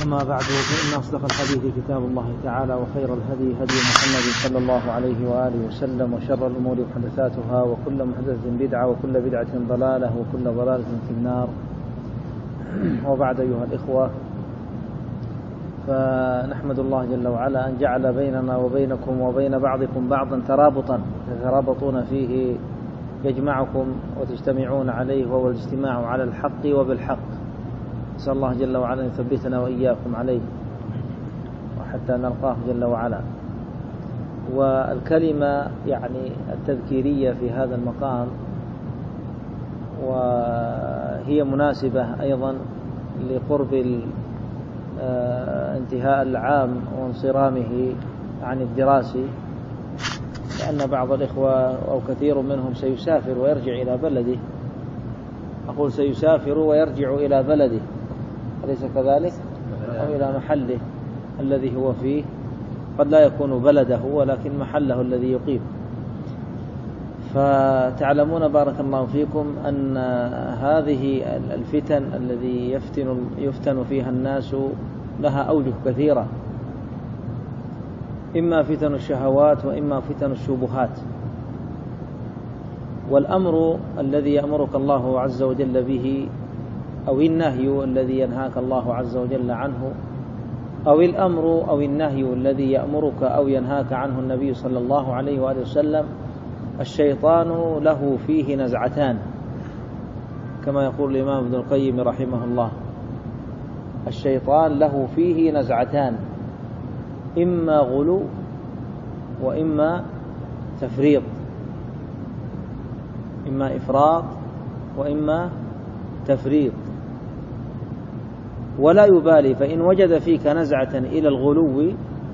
أما بعد فإن أصدق الحديث كتاب الله تعالى وخير الهدي هدي محمد صلى الله عليه وآله وسلم وشر الأمور محدثاتها وكل محدثة بدعة وكل بدعة ضلالة وكل ضلالة في النار. وبعد أيها الإخوة، فنحمد الله جل وعلا أن جعل بيننا وبينكم وبين بعضكم بعضا ترابطا تترابطون فيه يجمعكم وتجتمعون عليه، وهو الاجتماع على الحق وبالحق. نسأل الله جل وعلا أن يثبتنا وإياكم عليه وحتى نلقاه جل وعلا. والكلمة يعني التذكيرية في هذا المقام وهي مناسبة أيضا لقرب انتهاء العام وانصرامه عن الدراسي، لأن بعض الإخوة أو كثير منهم سيسافر ويرجع إلى بلده. أقول سيسافر ويرجع إلى بلده، أليس كذلك؟ أو إلى محله الذي هو فيه، قد لا يكون بلده ولكن محله الذي يقيم. فتعلمون بارك الله فيكم أن هذه الفتن الذي يفتن فيها الناس لها أوجه كثيرة، إما فتن الشهوات وإما فتن الشبهات. والأمر الذي يأمرك الله عز وجل به، أو النهي الذي ينهاك الله عز وجل عنه، أو الأمر أو النهي الذي يأمرك أو ينهاك عنه النبي صلى الله عليه وآله وسلم، الشيطان له فيه نزعتان، كما يقول الإمام ابن القيم رحمه الله: الشيطان له فيه نزعتان، إما غلو وإما تفريط، إما إفراط وإما تفريط. ولا يبالي، فإن وجد فيك نزعة إلى الغلو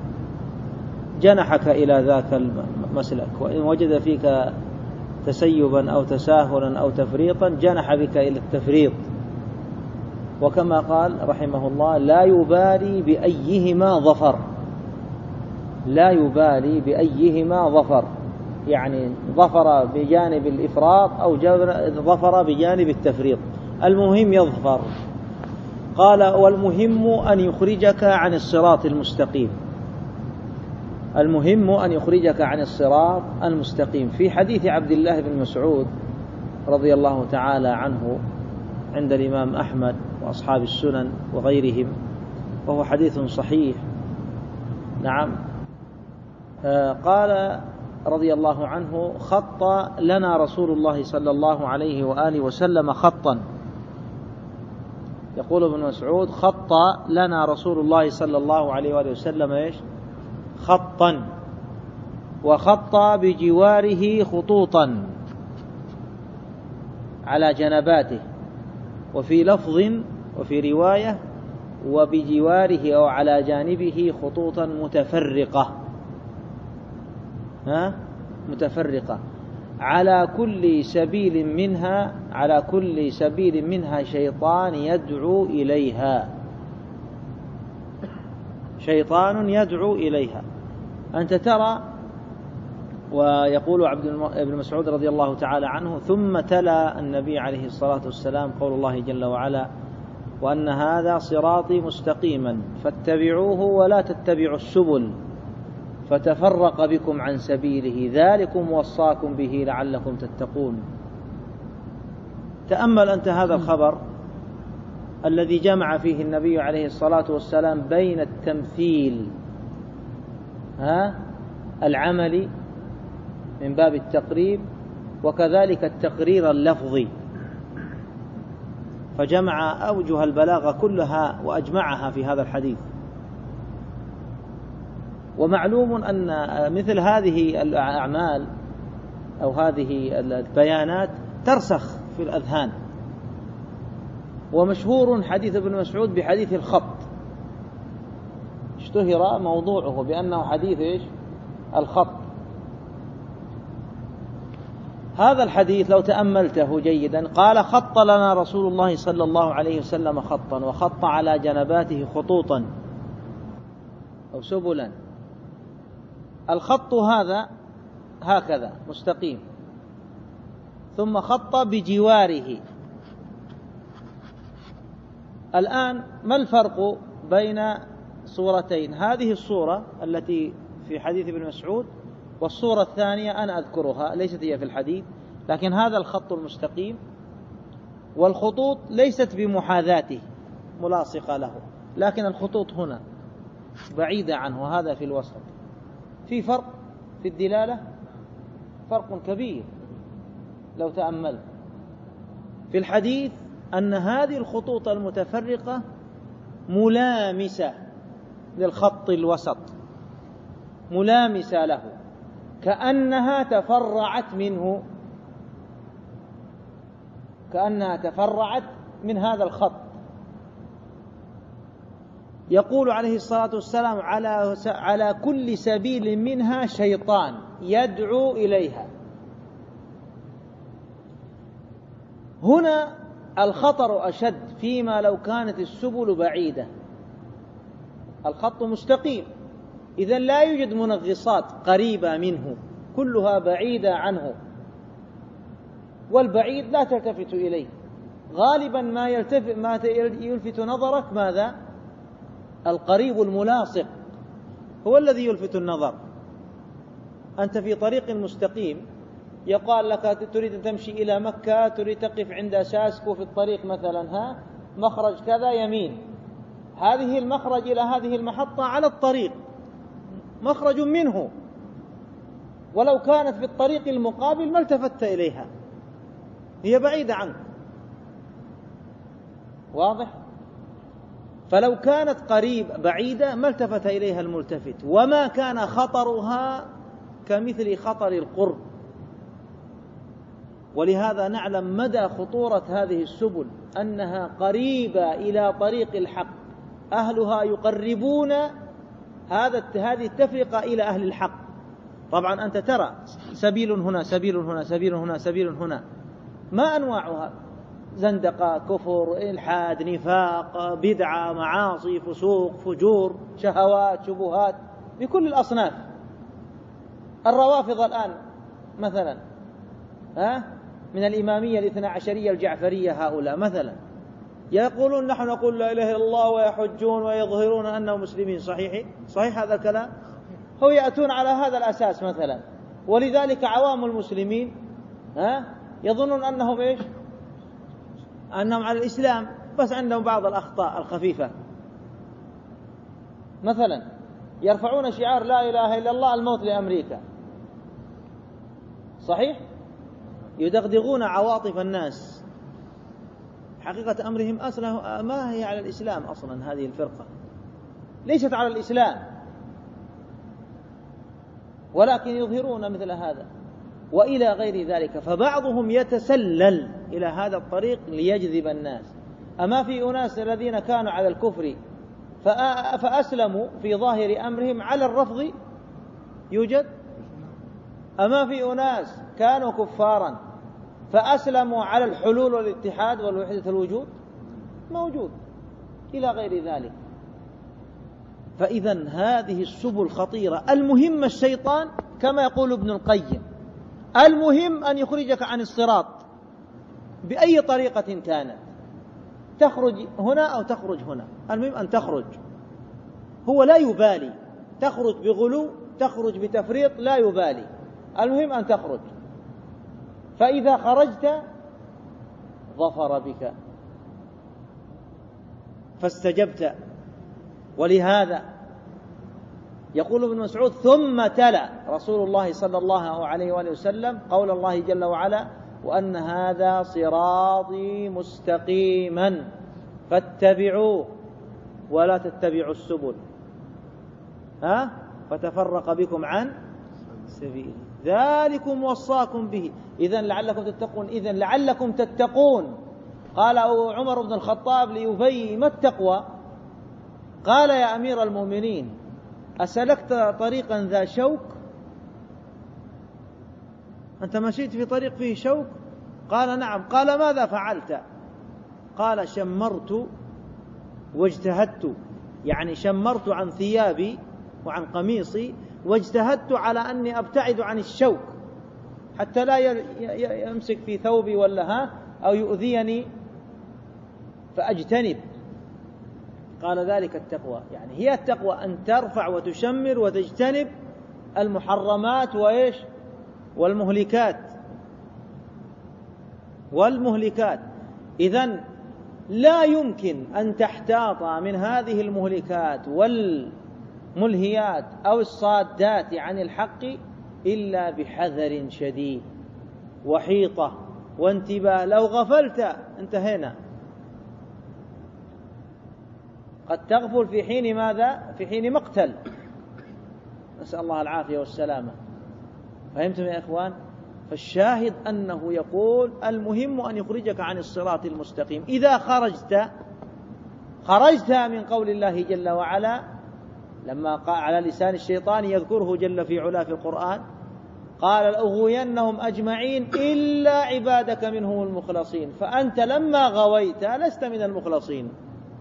جنحك إلى ذاك المسلك، وإن وجد فيك تسيبا أو تساهلا أو تفريطا جنح بك إلى التفريط. وكما قال رحمه الله: لا يبالي بأيهما ظفر، لا يبالي بأيهما ظفر، يعني ظفر بجانب الإفراط أو ظفر بجانب التفريط، المهم يظفر. قال: والمهم أن يخرجك عن الصراط المستقيم، المهم أن يخرجك عن الصراط المستقيم. في حديث عبد الله بن مسعود رضي الله تعالى عنه عند الإمام أحمد وأصحاب السنن وغيرهم، وهو حديث صحيح. نعم. قال رضي الله عنه: خط لنا رسول الله صلى الله عليه وآله وسلم خطا. يقول ابن مسعود: خط لنا رسول الله صلى الله عليه وآله وسلم إيش؟ خطا، وخط بجواره خطوطا على جنباته، وفي لفظ وفي رواية: وبجواره أو على جانبه خطوطا متفرقة، متفرقة، على كل سبيل منها شيطان يدعو إليها، شيطان يدعو إليها. أنت ترى. ويقول ابن مسعود رضي الله تعالى عنه: ثم تلا النبي عليه الصلاة والسلام قول الله جل وعلا: وأن هذا صراطي مستقيما فاتبعوه ولا تتبعوا السبل فتفرق بكم عن سبيله ذلكم وصاكم به لعلكم تتقون. تأمل أنت هذا الخبر الذي جمع فيه النبي عليه الصلاة والسلام بين التمثيل العملي من باب التقريب وكذلك التقرير اللفظي، فجمع أوجه البلاغة كلها وأجمعها في هذا الحديث. ومعلوم أن مثل هذه الأعمال أو هذه البيانات ترسخ في الأذهان. ومشهور حديث ابن مسعود بحديث الخط، اشتهر موضوعه بأنه حديث إيش؟ الخط. هذا الحديث لو تأملته جيدا، قال: خط لنا رسول الله صلى الله عليه وسلم خطا، وخط على جنباته خطوطا أو سبلا. الخط هذا هكذا مستقيم، ثم خط بجواره. الآن ما الفرق بين صورتين، هذه الصورة التي في حديث ابن مسعود والصورة الثانية أنا أذكرها ليست هي في الحديث، لكن هذا الخط المستقيم والخطوط ليست بمحاذاته ملاصقة له، لكن الخطوط هنا بعيدة عنه وهذا في الوسط. في فرق في الدلالة، فرق كبير لو تأمل في الحديث أن هذه الخطوط المتفرقة ملامسة للخط الوسط، ملامسة له كأنها تفرعت منه، كأنها تفرعت من هذا الخط. يقول عليه الصلاة والسلام على كل سبيل منها شيطان يدعو إليها. هنا الخطر أشد فيما لو كانت السبل بعيدة، الخط مستقيم إذن لا يوجد منغصات قريبة منه، كلها بعيدة عنه، والبعيد لا تلتفت إليه. غالبا ما يلفت نظرك ماذا؟ القريب الملاصق هو الذي يلفت النظر. أنت في طريق مستقيم يقال لك تريد أن تمشي إلى مكة، تريد تقف عند ساسكو في الطريق مثلا، مخرج كذا يمين، هذه المخرج إلى هذه المحطة على الطريق مخرج منه، ولو كانت في الطريق المقابل ما التفت إليها، هي بعيدة عنك. واضح؟ فلو كانت بعيدة ما التفت إليها الملتفت، وما كان خطرها كمثل خطر القرب. ولهذا نعلم مدى خطورة هذه السبل، أنها قريبة إلى طريق الحق، أهلها يقربون هذه التفرقة إلى أهل الحق. طبعا أنت ترى سبيل هنا، سبيل هنا، سبيل هنا، سبيل هنا، ما أنواعها؟ زندقة، كفر، إلحاد، نفاق، بدعة، معاصي، فسوق، فجور، شهوات، شبهات، بكل الأصناف. الروافض الآن مثلا من الإمامية الاثنى عشرية الجعفرية، هؤلاء مثلا يقولون نحن نقول لا إله إلا الله ويحجون ويظهرون أنهم مسلمين. صحيح هذا الكلام؟ هو يأتون على هذا الأساس مثلا، ولذلك عوام المسلمين يظنون أنهم إيش؟ أنهم على الإسلام، بس عندهم بعض الأخطاء الخفيفة. مثلا يرفعون شعار لا إله إلا الله الموت لأمريكا، صحيح؟ يدغدغون عواطف الناس. حقيقة أمرهم أصلا ما هي على الإسلام أصلا، هذه الفرقة ليست على الإسلام، ولكن يظهرون مثل هذا وإلى غير ذلك. فبعضهم يتسلل إلى هذا الطريق ليجذب الناس. أما في أناس الذين كانوا على الكفر فأسلموا في ظاهر أمرهم على الرفض يوجد؟ أما في أناس كانوا كفارا فأسلموا على الحلول والاتحاد والوحدة الوجود موجود، إلى غير ذلك. فإذا هذه السبل خطيرة. المهم الشيطان كما يقول ابن القيم، المهم أن يخرجك عن الصراط بأي طريقة كانت، تخرج هنا أو تخرج هنا، المهم أن تخرج. هو لا يبالي، تخرج بغلو، تخرج بتفريط، لا يبالي، المهم أن تخرج. فإذا خرجت ظفر بك فاستجبت. ولهذا يقول ابن مسعود ثم تلا رسول الله صلى الله عليه وآله وسلم قول الله جل وعلا وأن هذا صراطي مستقيما فاتبعوه ولا تتبعوا السبل فتفرق بكم عن سبيله ذلكم وصاكم به إذن لعلكم تتقون. إذن لعلكم تتقون. قال عمر بن الخطاب لأبي ما التقوى؟ قال يا أمير المؤمنين أسلكت طريقا ذا شوك؟ أنت مشيت في طريق فيه شوك؟ قال نعم. قال ماذا فعلت؟ قال شمرت واجتهدت، يعني شمرت عن ثيابي وعن قميصي واجتهدت على أني أبتعد عن الشوك حتى لا يمسك في ثوبي ولا أو يؤذيني فأجتنب. قال ذلك التقوى، يعني هي التقوى أن ترفع وتشمر وتجتنب المحرمات وإيش والمهلكات. إذن لا يمكن أن تحتاط من هذه المهلكات والملهيات أو الصادات عن الحق إلا بحذر شديد وحيطة وانتباه. لو غفلت انتهينا. قد تغفل في حين ماذا؟ في حين مقتل، نسأل الله العافية والسلامة. فهمتم يا إخوان؟ فالشاهد أنه يقول المهم أن يخرجك عن الصراط المستقيم. إذا خرجت من قول الله جل وعلا، لما قال على لسان الشيطان يذكره جل في علا في القرآن، قال لأغوينهم أجمعين إلا عبادك منهم المخلصين. فأنت لما غويت لست من المخلصين،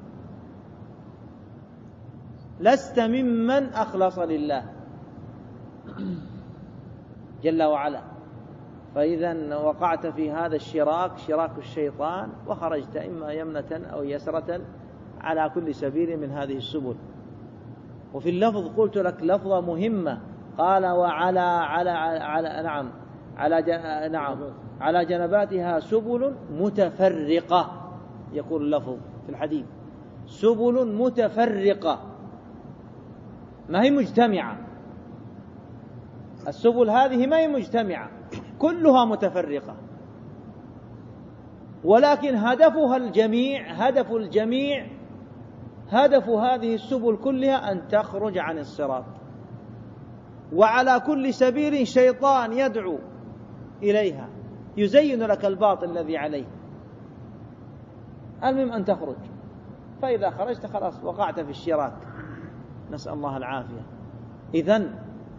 لست ممن أخلص لله جل وعلا. فإذا وقعت في هذا الشراك، شراك الشيطان، وخرجت إما يمنة أو يسرة على كل سبيل من هذه السبل. وفي اللفظ قلت لك لفظة مهمة، قال على جنباتها سبل متفرقة، يقول اللفظ في الحديث سبل متفرقة، ما هي مجتمعة. السبل هذه ما هي مجتمعة، كلها متفرقة، ولكن هدفها الجميع، هدف هذه السبل كلها أن تخرج عن الصراط. وعلى كل سبيل شيطان يدعو إليها، يزين لك الباطل الذي عليه. المهم أن تخرج، فإذا خرجت خلاص وقعت في الشراك، نسأل الله العافية. إذن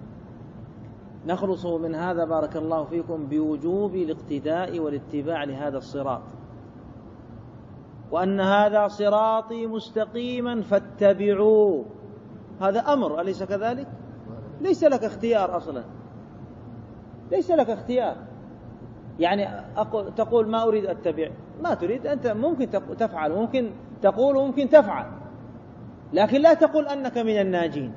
نخلص من هذا بارك الله فيكم بوجوب الاقتداء والاتباع لهذا الصراط، وأن هذا صراطي مستقيما فاتبعوه. هذا أمر، أليس كذلك؟ ليس لك اختيار أصلا، ليس لك اختيار. يعني تقول ما أريد أتبع، ما تريد أنت، ممكن تفعل، ممكن تقول وممكن تفعل، لكن لا تقول أنك من الناجين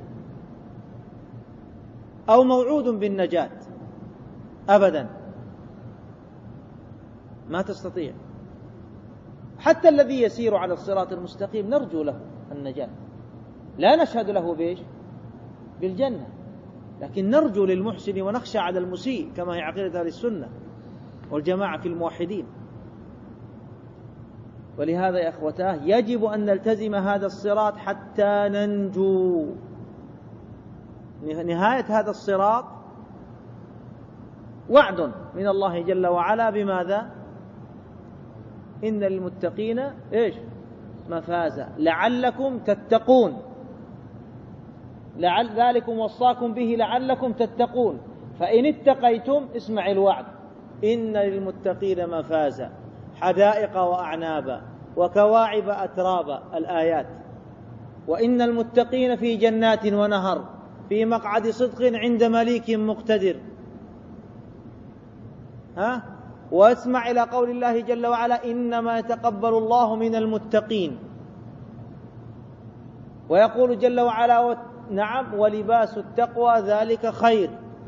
أو موعود بالنجاة أبدا، ما تستطيع. حتى الذي يسير على الصراط المستقيم نرجو له النجاة، لا نشهد له بإيش؟ بالجنة، لكن نرجو للمحسن ونخشى على المسيء، كما هي عقيدة أهل السنة والجماعة في الموحدين. ولهذا يا أخوتاه يجب أن نلتزم هذا الصراط حتى ننجو. نهاية هذا الصراط وعد من الله جل وعلا بماذا؟ إن للمتقين إيش؟ مفازة لعلكم تتقون، ذلكم وصاكم به لعلكم تتقون، فإن اتقيتم، اسمع الوعد، إن للمتقين مفازة حدائق وأعنابا وكواعب أترابا، الآيات. وإن المتقين في جنات ونهر في مقعد صدق عند مليك مقتدر. واسمع إلى قول الله جل وعلا إنما يتقبل الله من المتقين. ويقول جل وعلا نعم ولباس التقوى ذلك خير،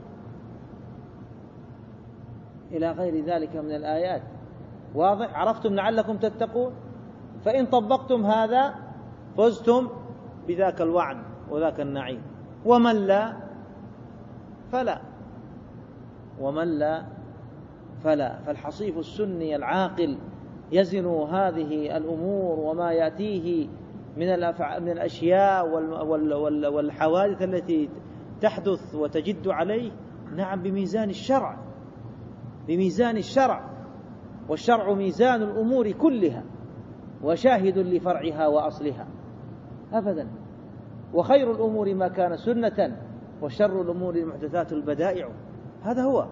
إلى غير ذلك من الآيات. واضح؟ عرفتم لعلكم تتقون؟ فإن طبقتم هذا فزتم بذاك الوعد وذاك النعيم. ومن لا فلا. فالحصيف السني العاقل يزن هذه الأمور وما يأتيه من الأشياء والحوادث التي تحدث وتجد عليه، نعم، بميزان الشرع، والشرع ميزان الأمور كلها وشاهد لفرعها وأصلها أبدا. وخير الأمور ما كان سنة، وشر الأمور المحدثات البدائع. هذا هو،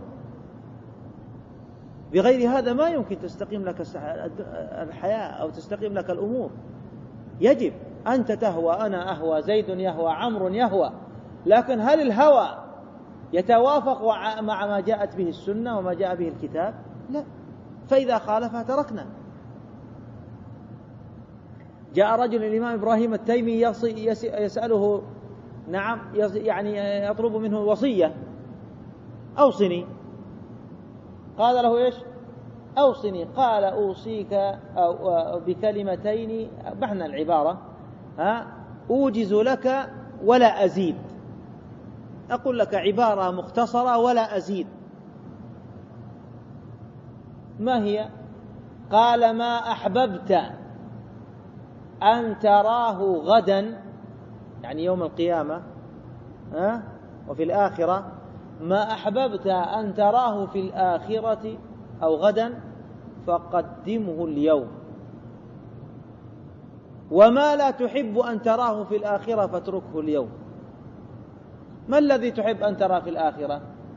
بغير هذا ما يمكن تستقيم لك الحياة أو تستقيم لك الأمور. يجب أنت تهوى، أنا أهوى، زيد يهوى، عمرو يهوى، لكن هل الهوى يتوافق مع ما جاءت به السنة وما جاء به الكتاب؟ لا. فإذا خالفها تركنا. جاء رجل الإمام إبراهيم التيمي يسأله، نعم، يعني يطلب منه وصية، أوصني. قال له إيش؟ أوصني. قال أوصيك بكلمتين، بحنا العبارة، أوجز لك ولا أزيد، أقول لك عبارة مختصرة ولا أزيد. ما هي؟ قال: ما أحببت أن تراه غدا، يعني يوم القيامة وفي الآخرة، ما أحببت أن تراه في الآخرة أو غدا فقدمه اليوم، وما لا تحب أن تراه في الآخرة فاتركه اليوم. ما الذي تحب أن تراه في الآخرة؟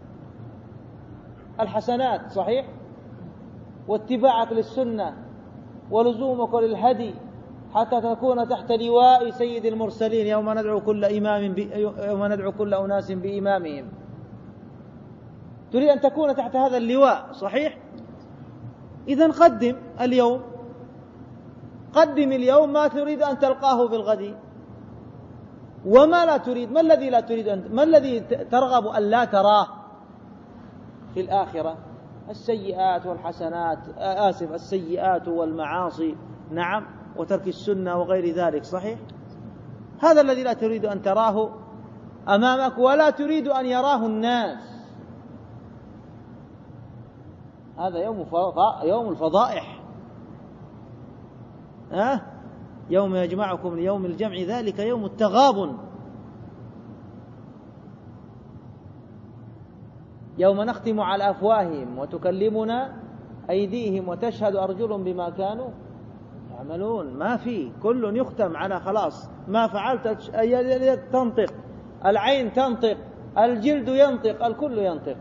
الحسنات، صحيح، واتباعك للسنة ولزومك للهدي حتى تكون تحت لواء سيد المرسلين يوم ندعو كل أناس بإمامهم. تريد أن تكون تحت هذا اللواء، صحيح؟ إذن قدم اليوم، قدم اليوم ما تريد أن تلقاه في الغد. وما لا تريد، ما الذي لا تريد ما الذي ترغب أن لا تراه في الآخرة؟ السيئات والحسنات، السيئات والمعاصي، نعم، وترك السنة وغير ذلك، صحيح؟ هذا الذي لا تريد أن تراه أمامك ولا تريد أن يراه الناس. هذا يوم الفضائح، يوم يجمعكم ليوم الجمع، ذلك يوم التغابن، يوم نختم على أفواههم وتكلمنا أيديهم وتشهد أرجلهم بما كانوا يعملون. ما في، كل يختم على خلاص ما فعلت. اليد تنطق، العين تنطق، الجلد ينطق، الكل ينطق،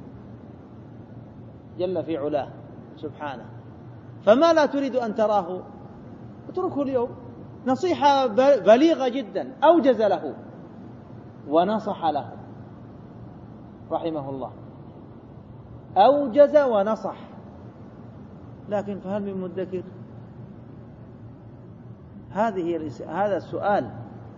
جل في علاه سبحانه. فما لا تريد أن تراه اتركه اليوم. نصيحة بليغة جدا، أوجز له ونصح له رحمه الله، أوجز ونصح. لكن فهل من مدكر؟ هذا السؤال.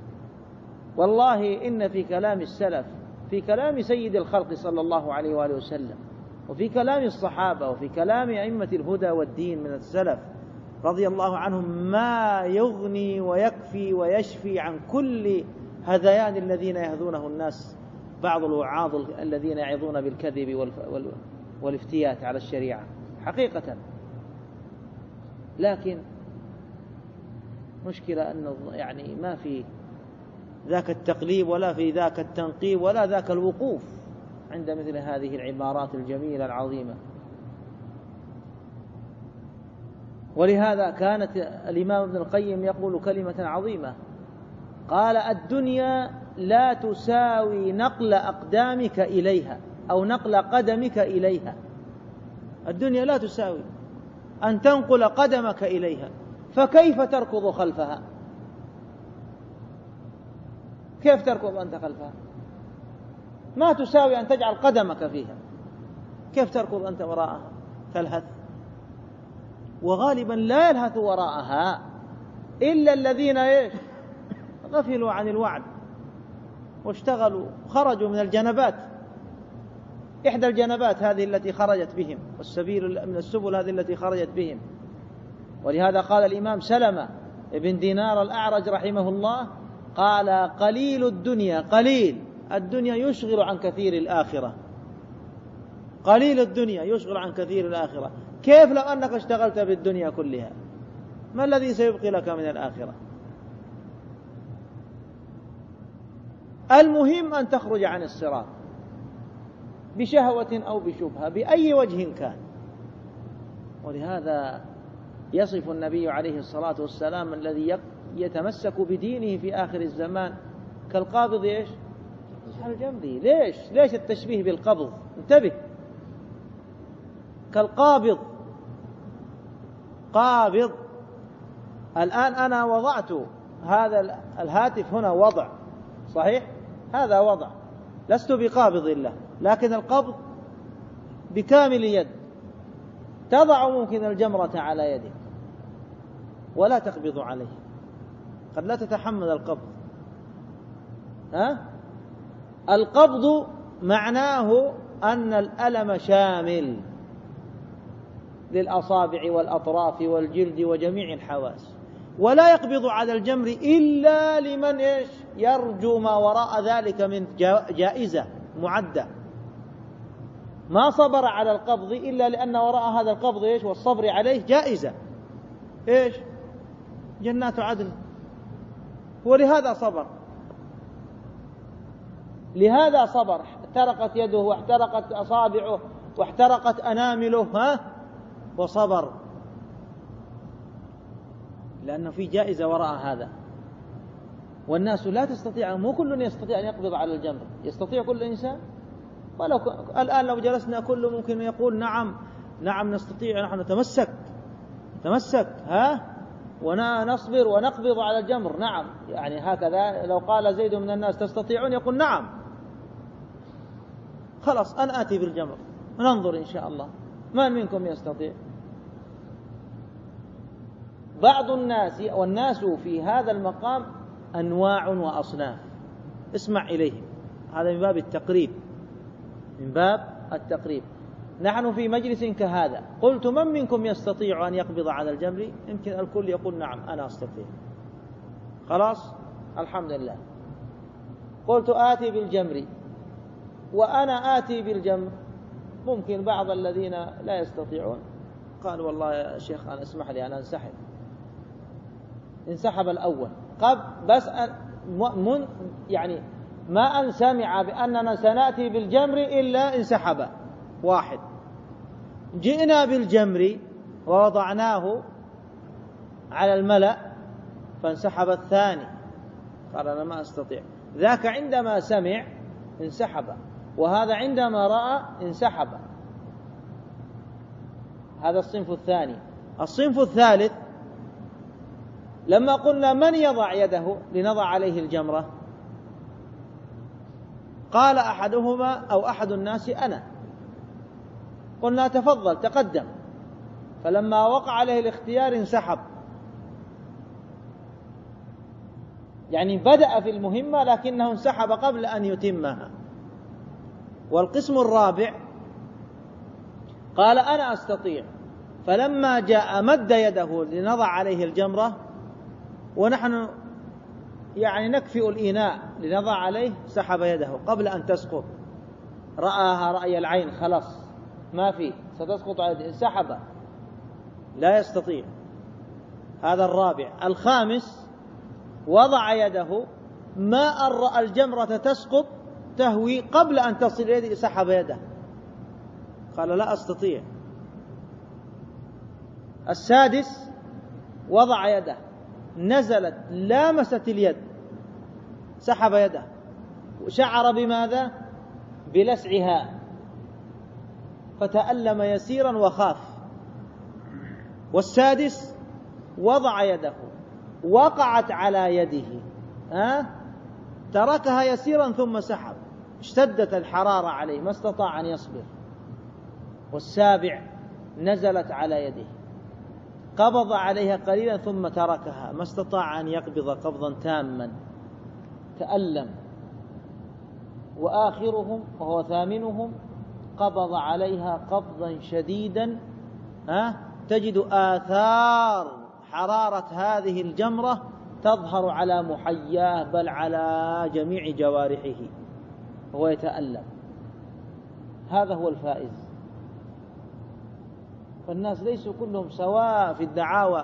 والله إن في كلام السلف، في كلام سيد الخلق صلى الله عليه وآله وسلم، وفي كلام الصحابة، وفي كلام أئمة الهدى والدين من السلف رضي الله عنهم، ما يغني ويكفي ويشفي عن كل هذيان الذين يهذونه الناس، بعض الوعاظ الذين يعظون بالكذب والافتيات على الشريعة حقيقة. لكن مشكلة أنه يعني ما في ذاك التقليب ولا في ذاك التنقيب ولا ذاك الوقوف عند مثل هذه العبارات الجميلة العظيمة. ولهذا كانت الإمام ابن القيم يقول كلمة عظيمة، قال: الدنيا لا تساوي نقل أقدامك إليها أو نقل قدمك إليها. الدنيا لا تساوي أن تنقل قدمك إليها، فكيف تركض خلفها؟ كيف تركض أنت خلفها؟ ما تساوي أن تجعل قدمك فيها، كيف تركض أنت وراءها؟ تلهث. وغالبا لا يلهث وراءها إلا الذين غفلوا عن الوعد واشتغلوا، خرجوا من الجنبات، إحدى الجنبات هذه التي خرجت بهم، والسبيل من السبل هذه التي خرجت بهم. ولهذا قال الإمام سلمة ابن دينار الأعرج رحمه الله، قال: قليل الدنيا، قليل الدنيا يشغل عن كثير الآخرة. قليل الدنيا يشغل عن كثير الآخرة. كيف لو أنك اشتغلت بالدنيا كلها؟ ما الذي سيبقي لك من الآخرة؟ المهم أن تخرج عن الصراط بشهوة أو بشبهة بأي وجه كان. ولهذا يصف النبي عليه الصلاة والسلام الذي يتمسك بدينه في آخر الزمان كالقابض على الجمر. ليش التشبيه بالقبض؟ انتبه، كالقابض، قابض. الآن أنا وضعت هذا الهاتف هنا وضع، صحيح؟ هذا وضع، لست بقابض له، لكن القبض بكامل يد. تضع ممكن الجمرة على يدك ولا تقبض عليه، قد لا تتحمل القبض. القبض معناه أن الألم شامل للأصابع والأطراف والجلد وجميع الحواس، ولا يقبض على الجمر إلا لمن يرجو ما وراء ذلك من جائزة معدة. ما صبر على القبض إلا لأن وراء هذا القبض والصبر عليه جائزة جنات عدن، ولهذا صبر، لهذا صبر. احترقت يده واحترقت أصابعه واحترقت أنامله وصبر، لأنه في جائزة وراء هذا. والناس لا تستطيع، مو كل يستطيع أن يقبض على الجمر. يستطيع كل إنسان؟ ولو الآن لو جلسنا كل ممكن يقول نعم نستطيع، نحن نتمسك ونصبر ونقبض على الجمر. نعم، يعني هكذا لو قال زيد من الناس تستطيعون يقول نعم، خلاص أنا آتي بالجمر وننظر إن شاء الله من منكم يستطيع. بعض الناس، والناس في هذا المقام أنواع وأصناف، اسمع إليهم، هذا من باب التقريب، من باب التقريب. نحن في مجلس كهذا قلت من منكم يستطيع أن يقبض على الجمر؟ يمكن الكل يقول نعم أنا أستطيع، خلاص الحمد لله. قلت آتي بالجمر وأنا آتي بالجمر، ممكن بعض الذين لا يستطيعون قال والله يا شيخ أنا اسمح لي أنا أنسحب. انسحب الأول بس يعني ما أن سمع بأننا سنأتي بالجمر إلا انسحب واحد. جئنا بالجمر ووضعناه على الملأ فانسحب الثاني، قال أنا ما أستطيع. ذاك عندما سمع انسحب، وهذا عندما رأى انسحب. هذا الصنف الثاني. الصنف الثالث لما قلنا من يضع يده لنضع عليه الجمرة، قال أحدهما أو أحد الناس أنا، قلنا تفضل تقدم، فلما وقع عليه الاختيار انسحب، يعني بدأ في المهمة لكنه انسحب قبل أن يتمها. والقسم الرابع قال أنا أستطيع، فلما جاء مد يده لنضع عليه الجمرة ونحن يعني نكفئ الإناء لنضع عليه، سحب يده قبل أن تسقط، رآها رأي العين، خلاص ما في ستسقط على يده، سحب لا يستطيع. هذا الرابع. الخامس وضع يده ما أن رأى الجمرة تسقط تهوي قبل أن تصل يده، سحب يده قال لا أستطيع. السادس وضع يده نزلت لامست اليد، سحب يده، شعر بماذا؟ بلسعها فتألم يسيرا وخاف. والسادس وضع يده وقعت على يده تركها يسيرا ثم سحب، اشتدت الحرارة عليه ما استطاع أن يصبر. والسابع نزلت على يده قبض عليها قليلا ثم تركها، ما استطاع أن يقبض قبضا تاما، تألم. وآخرهم وهو ثامنهم قبض عليها قبضا شديدا تجد آثار حرارة هذه الجمرة تظهر على محياه بل على جميع جوارحه وهو يتألم. هذا هو الفائز. فالناس ليسوا كلهم سواء في الدعاوى.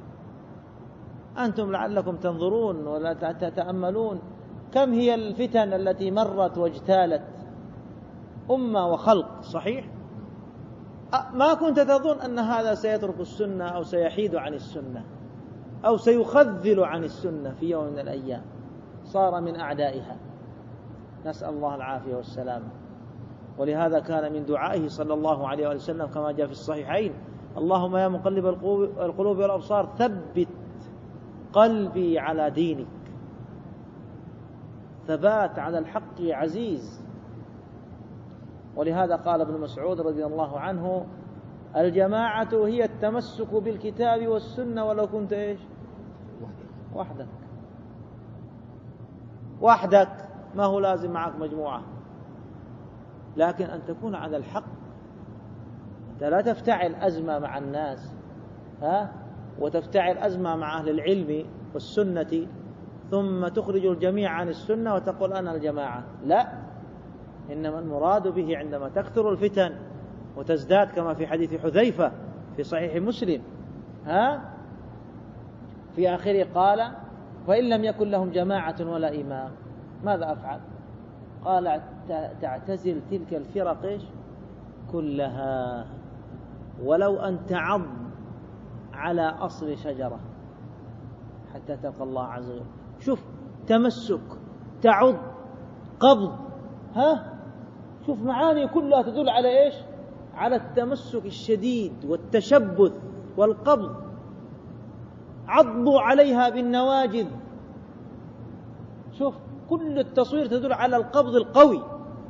أنتم لعلكم تنظرون ولا تتأملون كم هي الفتن التي مرت واجتالت أمة وخلق، صحيح؟ ما كنت تظن أن هذا سيترك السنة أو سيحيد عن السنة أو سيخذل عن السنة في يوم من الأيام، صار من أعدائها، نسأل الله العافية والسلامة. ولهذا كان من دعائه صلى الله عليه وسلم كما جاء في الصحيحين: اللهم يا مقلب القلوب والأبصار ثبت قلبي على دينك. ثبات على الحق عزيز. ولهذا قال ابن مسعود رضي الله عنه: الجماعة هي التمسك بالكتاب والسنة ولو كنت وحدك. وحدك، ما هو لازم معك مجموعة، لكن أن تكون على الحق. أنت لا تفتعل أزمة مع الناس وتفتعل أزمة مع أهل العلم والسنة ثم تخرج الجميع عن السنة وتقول أنا الجماعة، لا، إنما المراد به عندما تكثر الفتن وتزداد كما في حديث حذيفة في صحيح مسلم في آخره قال فإن لم يكن لهم جماعة ولا إمام ماذا أفعل؟ قال تعتزل تلك الفرق كلها ولو أن تعض على أصل شجرة حتى تلقى الله عز وجل. شوف، تمسك، تعض، قبض، شوف معاني كلها تدل على إيش؟ على التمسك الشديد والتشبث والقبض. عضوا عليها بالنواجذ. شوف، كل التصوير تدل على القبض القوي،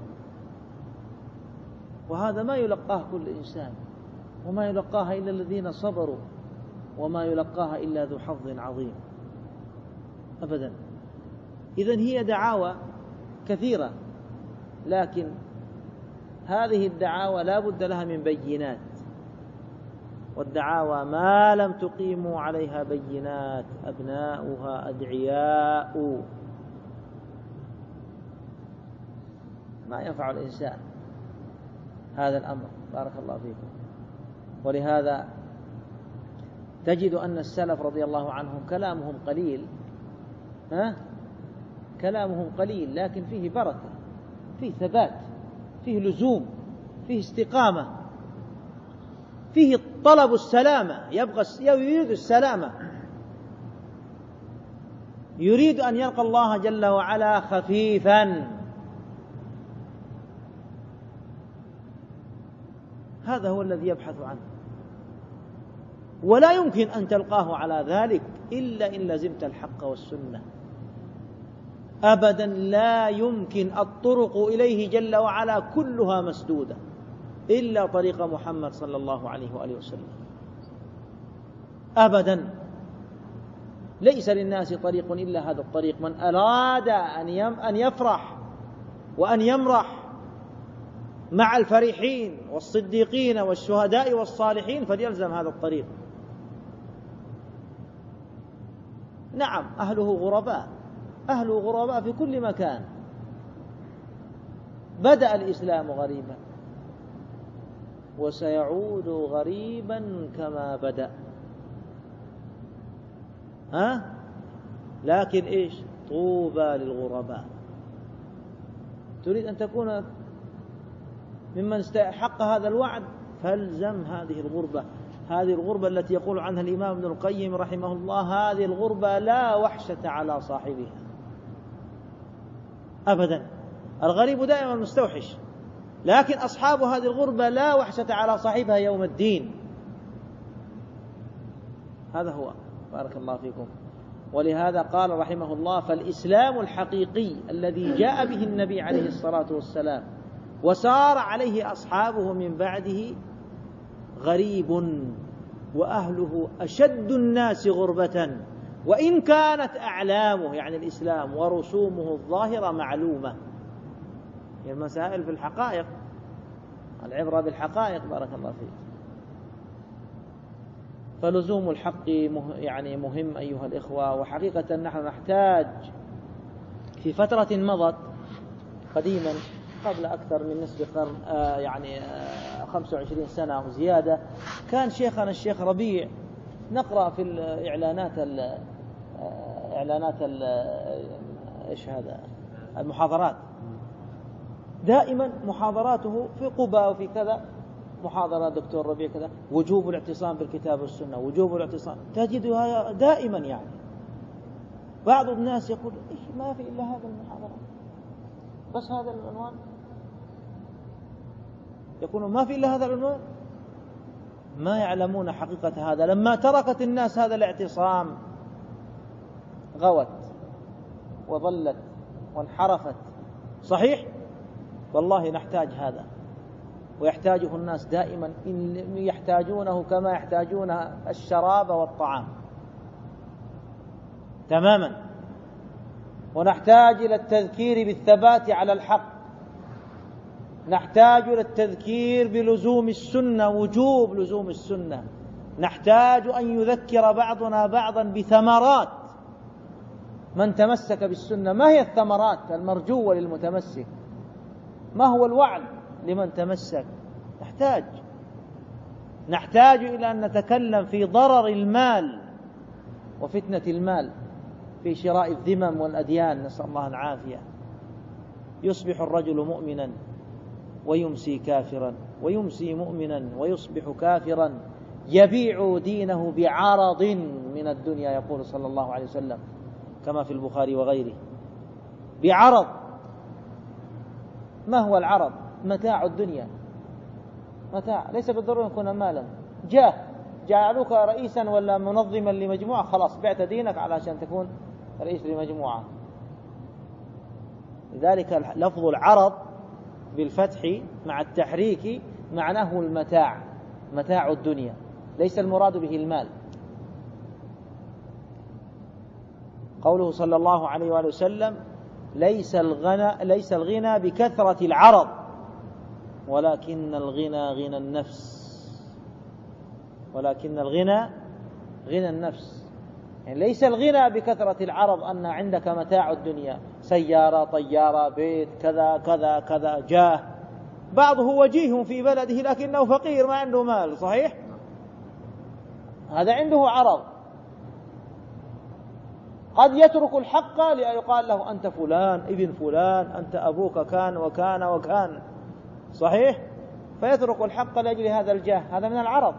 وهذا ما يلقاه كل إنسان، وما يلقاها إلا الذين صبروا، وما يلقاها إلا ذو حظ عظيم أبدا. إذن هي دعاوى كثيرة، لكن هذه الدعاوى لا بد لها من بينات، والدعاوى ما لم تقيموا عليها بينات أبناؤها أدعياء، ما ينفع الإنسان هذا الأمر. بارك الله فيكم. ولهذا تجد أن السلف رضي الله عنهم كلامهم قليل، كلامهم قليل لكن فيه بركة، فيه ثبات، فيه لزوم، فيه استقامة، فيه طلب السلامة، يريد السلامة، يريد أن يلقى الله جل وعلا خفيفا. هذا هو الذي يبحث عنه، ولا يمكن أن تلقاه على ذلك إلا إن لزمت الحق والسنة. أبدا لا يمكن. الطرق إليه جل وعلا كلها مسدودة إلا طريق محمد صلى الله عليه وآله وسلم. أبدا ليس للناس طريق إلا هذا الطريق. من أراد أن يفرح وأن يمرح مع الفرحين والصديقين والشهداء والصالحين فليلزم هذا الطريق. نعم، أهله غرباء، أهله غرباء في كل مكان. بدأ الإسلام غريبا وسيعود غريبا كما بدأ. لكن إيش؟ طوبى للغرباء. تريد أن تكون ممن استحق هذا الوعد فالزم هذه الغربة. هذه الغربة التي يقول عنها الإمام ابن القيم رحمه الله هذه الغربة لا وحشة على صاحبها أبدا. الغريب دائما مستوحش، لكن أصحاب هذه الغربة لا وحشة على صاحبها يوم الدين. هذا هو. بارك الله فيكم. ولهذا قال رحمه الله فالإسلام الحقيقي الذي جاء به النبي عليه الصلاة والسلام وسار عليه أصحابه من بعده غريب، وأهله أشد الناس غربة، وإن كانت أعلامه يعني الإسلام ورسومه الظاهرة معلومة. المسائل في الحقائق، العبرة بالحقائق. بارك الله فيك. فلزوم الحق يعني مهم أيها الإخوة. وحقيقة نحن نحتاج في فترة مضت قديما قبل أكثر من نصف قرن، يعني 25 سنة أو زيادة، كان شيخنا الشيخ ربيع نقرأ في إعلانات إيش هذا المحاضرات، دائما محاضراته في قباء وفي كذا محاضرة دكتور ربيع كذا، وجوب الاعتصام بالكتاب والسنة، وجوب الاعتصام، تجدها دائما. يعني بعض الناس يقول إيش ما في إلا هذا المحاضرة، بس هذا العنوان، يقولون ما في إلا هذا العنوان. ما يعلمون حقيقة هذا. لما تركت الناس هذا الاعتصام غوت وضلت وانحرفت. صحيح، والله نحتاج هذا، ويحتاجه الناس دائما، إن يحتاجونه كما يحتاجون الشراب والطعام تماما. ونحتاج إلى التذكير بالثبات على الحق، نحتاج إلى التذكير بلزوم السنة، وجوب لزوم السنة، نحتاج أن يذكر بعضنا بعضا بثمرات من تمسك بالسنة. ما هي الثمرات المرجوة للمتمسك؟ ما هو الوعد لمن تمسك؟ نحتاج إلى أن نتكلم في ضرر المال وفتنة المال في شراء الذمم والأديان، نسأل الله العافية. يصبح الرجل مؤمنا ويمسي كافرا، ويمسي مؤمنا ويصبح كافرا، يبيع دينه بعرض من الدنيا، يقول صلى الله عليه وسلم كما في البخاري وغيره. بعرض. ما هو العرض؟ متاع الدنيا، متاع، ليس بالضرورة يكون مالا. جعلوك رئيسا ولا منظما لمجموعة، خلاص بعت دينك علشان تكون رئيس لمجموعة. لذلك لفظ العرض بالفتح مع التحريك معناه المتاع، متاع الدنيا، ليس المراد به المال. قوله صلى الله عليه وآله وسلم: ليس الغنى بكثرة العرض، ولكن الغنى غنى النفس. ولكن الغنى غنى النفس، يعني ليس الغنى بكثرة العرض أن عندك متاع الدنيا، سيارة، طيارة، بيت، كذا كذا كذا، جاه. بعضه وجيه في بلده لكنه فقير ما عنده مال، صحيح؟ هذا عنده عرض، قد يترك الحق ليقال له أنت فلان ابن فلان، أنت أبوك كان وكان وكان، صحيح؟ فيترك الحق لأجل هذا الجاه، هذا من العرض.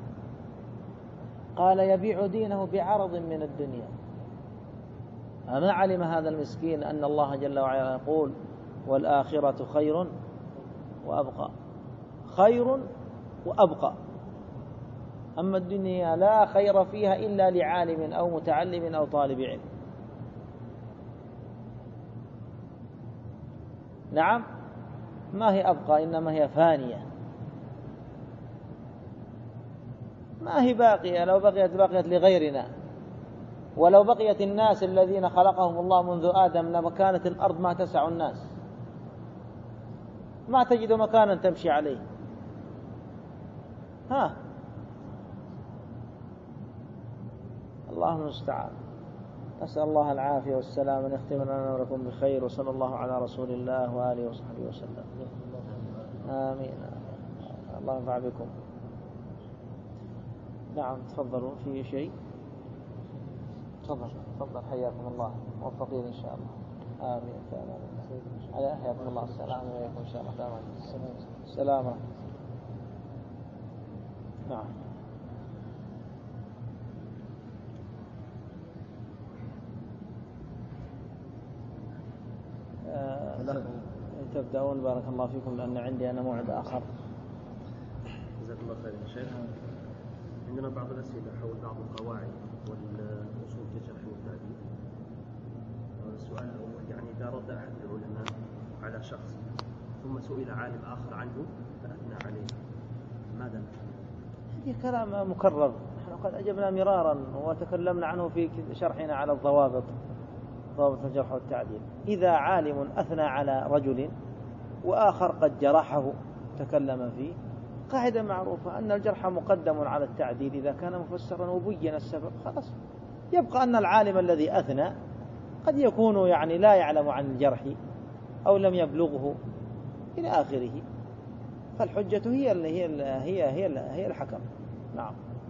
قال: يبيع دينه بعرض من الدنيا. أما علم هذا المسكين أن الله جل وعلا يقول: والآخرة خير وأبقى. خير وأبقى. أما الدنيا لا خير فيها إلا لعالم أو متعلم أو طالب علم. نعم، ما هي أبقى، إنما هي فانية، ما هي باقية. لو بقيت لغيرنا، ولو بقيت الناس الذين خلقهم الله منذ آدم لما كانت الأرض ما تسع الناس، ما تجد مكانا تمشي عليه. الله المستعان. نسأل الله العافية والسلام، أن يختم لنا ولكم بخير، وصلى الله على رسول الله وآله وصحبه وسلم. آمين. الله ينفع بكم. نعم، تفضلوا. في شيء؟ تفضل حياكم الله، موفقين إن شاء الله. آمين. حياكم الله. السلام عليكم إن شاء الله. السلام. نعم. تبدأون بارك الله فيكم، لأن عندي أنا موعد آخر. جزاك الله خير يا شيخ. عندنا بعض الأسئلة حول بعض القواعد والأصول في الجرح والتعديل. السؤال الأول: يعني إذا رد أحد العلماء على شخص ثم سئل عالم آخر عنه فأثنى عليه، ماذا نفعل؟ هذه كلام مكرر، نحن قد أجبنا مرارا وتكلمنا عنه في شرحنا على ضوابط الجرح والتعديل. إذا عالم أثنى على رجل وآخر قد جرحه تكلم فيه، قاعدة معروفة أن الجرح مقدم على التعديل إذا كان مفسرا وبين السبب، خلاص. يبقى أن العالم الذي أثنى قد يكون يعني لا يعلم عن الجرح أو لم يبلغه إلى آخره، فالحجة هي الحكم. نعم.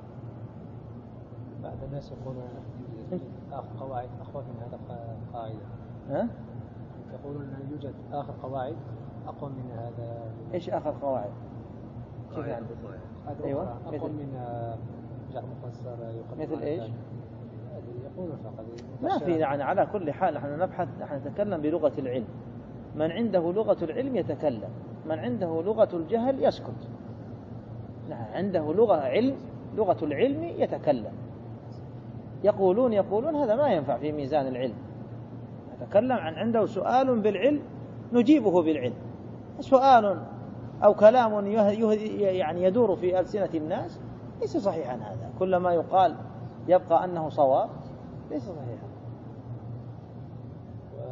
بعد الناس يقولون آخر قواعد أقوى من هذا قاعدة. يقولون أن يوجد آخر قواعد أقوى من هذا. إيش آخر قواعد؟ كيف يعني؟ أيوة. أقوى من جرح مفسر. مثل إيش؟ يقولون فقط ما في يعني. على كل حال نحن نتكلم بلغة العلم. من عنده لغة العلم يتكلم، من عنده لغة الجهل يسكت. عنده لغة العلم يتكلم. يقولون هذا ما ينفع في ميزان العلم. نتكلم عن عنده سؤال بالعلم نجيبه بالعلم. سؤال أو كلام يعني يدور في ألسنة الناس ليس صحيحا. هذا كل ما يقال يبقى أنه صواب، ليس صحيحا.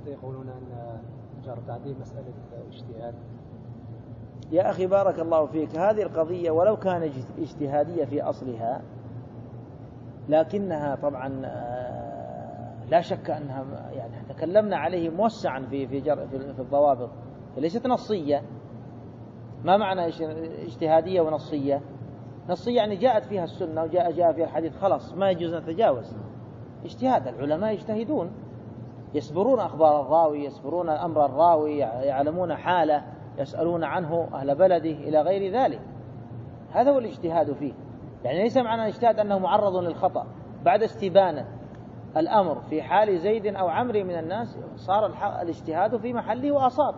يقولون أن جار تعديل مسألة اجتهاد. يا أخي بارك الله فيك، هذه القضية ولو كانت اجتهادية في أصلها، لكنها طبعا لا شك أنها يعني تكلمنا عليه موسعا في الضوابط، فليست نصية. ما معنى اجتهادية ونصية؟ نصية يعني جاءت فيها السنة وجاء فيها الحديث، خلاص ما يجوز أن نتجاوز. اجتهاد العلماء يجتهدون، يسبرون أخبار الراوي، يسبرون أمر الراوي، يعلمون حاله، يسألون عنه أهل بلده إلى غير ذلك. هذا هو الاجتهاد فيه. يعني ليس معنى الاجتهاد أنه معرض للخطأ بعد استبانة الأمر في حال زيد أو عمرو من الناس، صار الاجتهاد في محله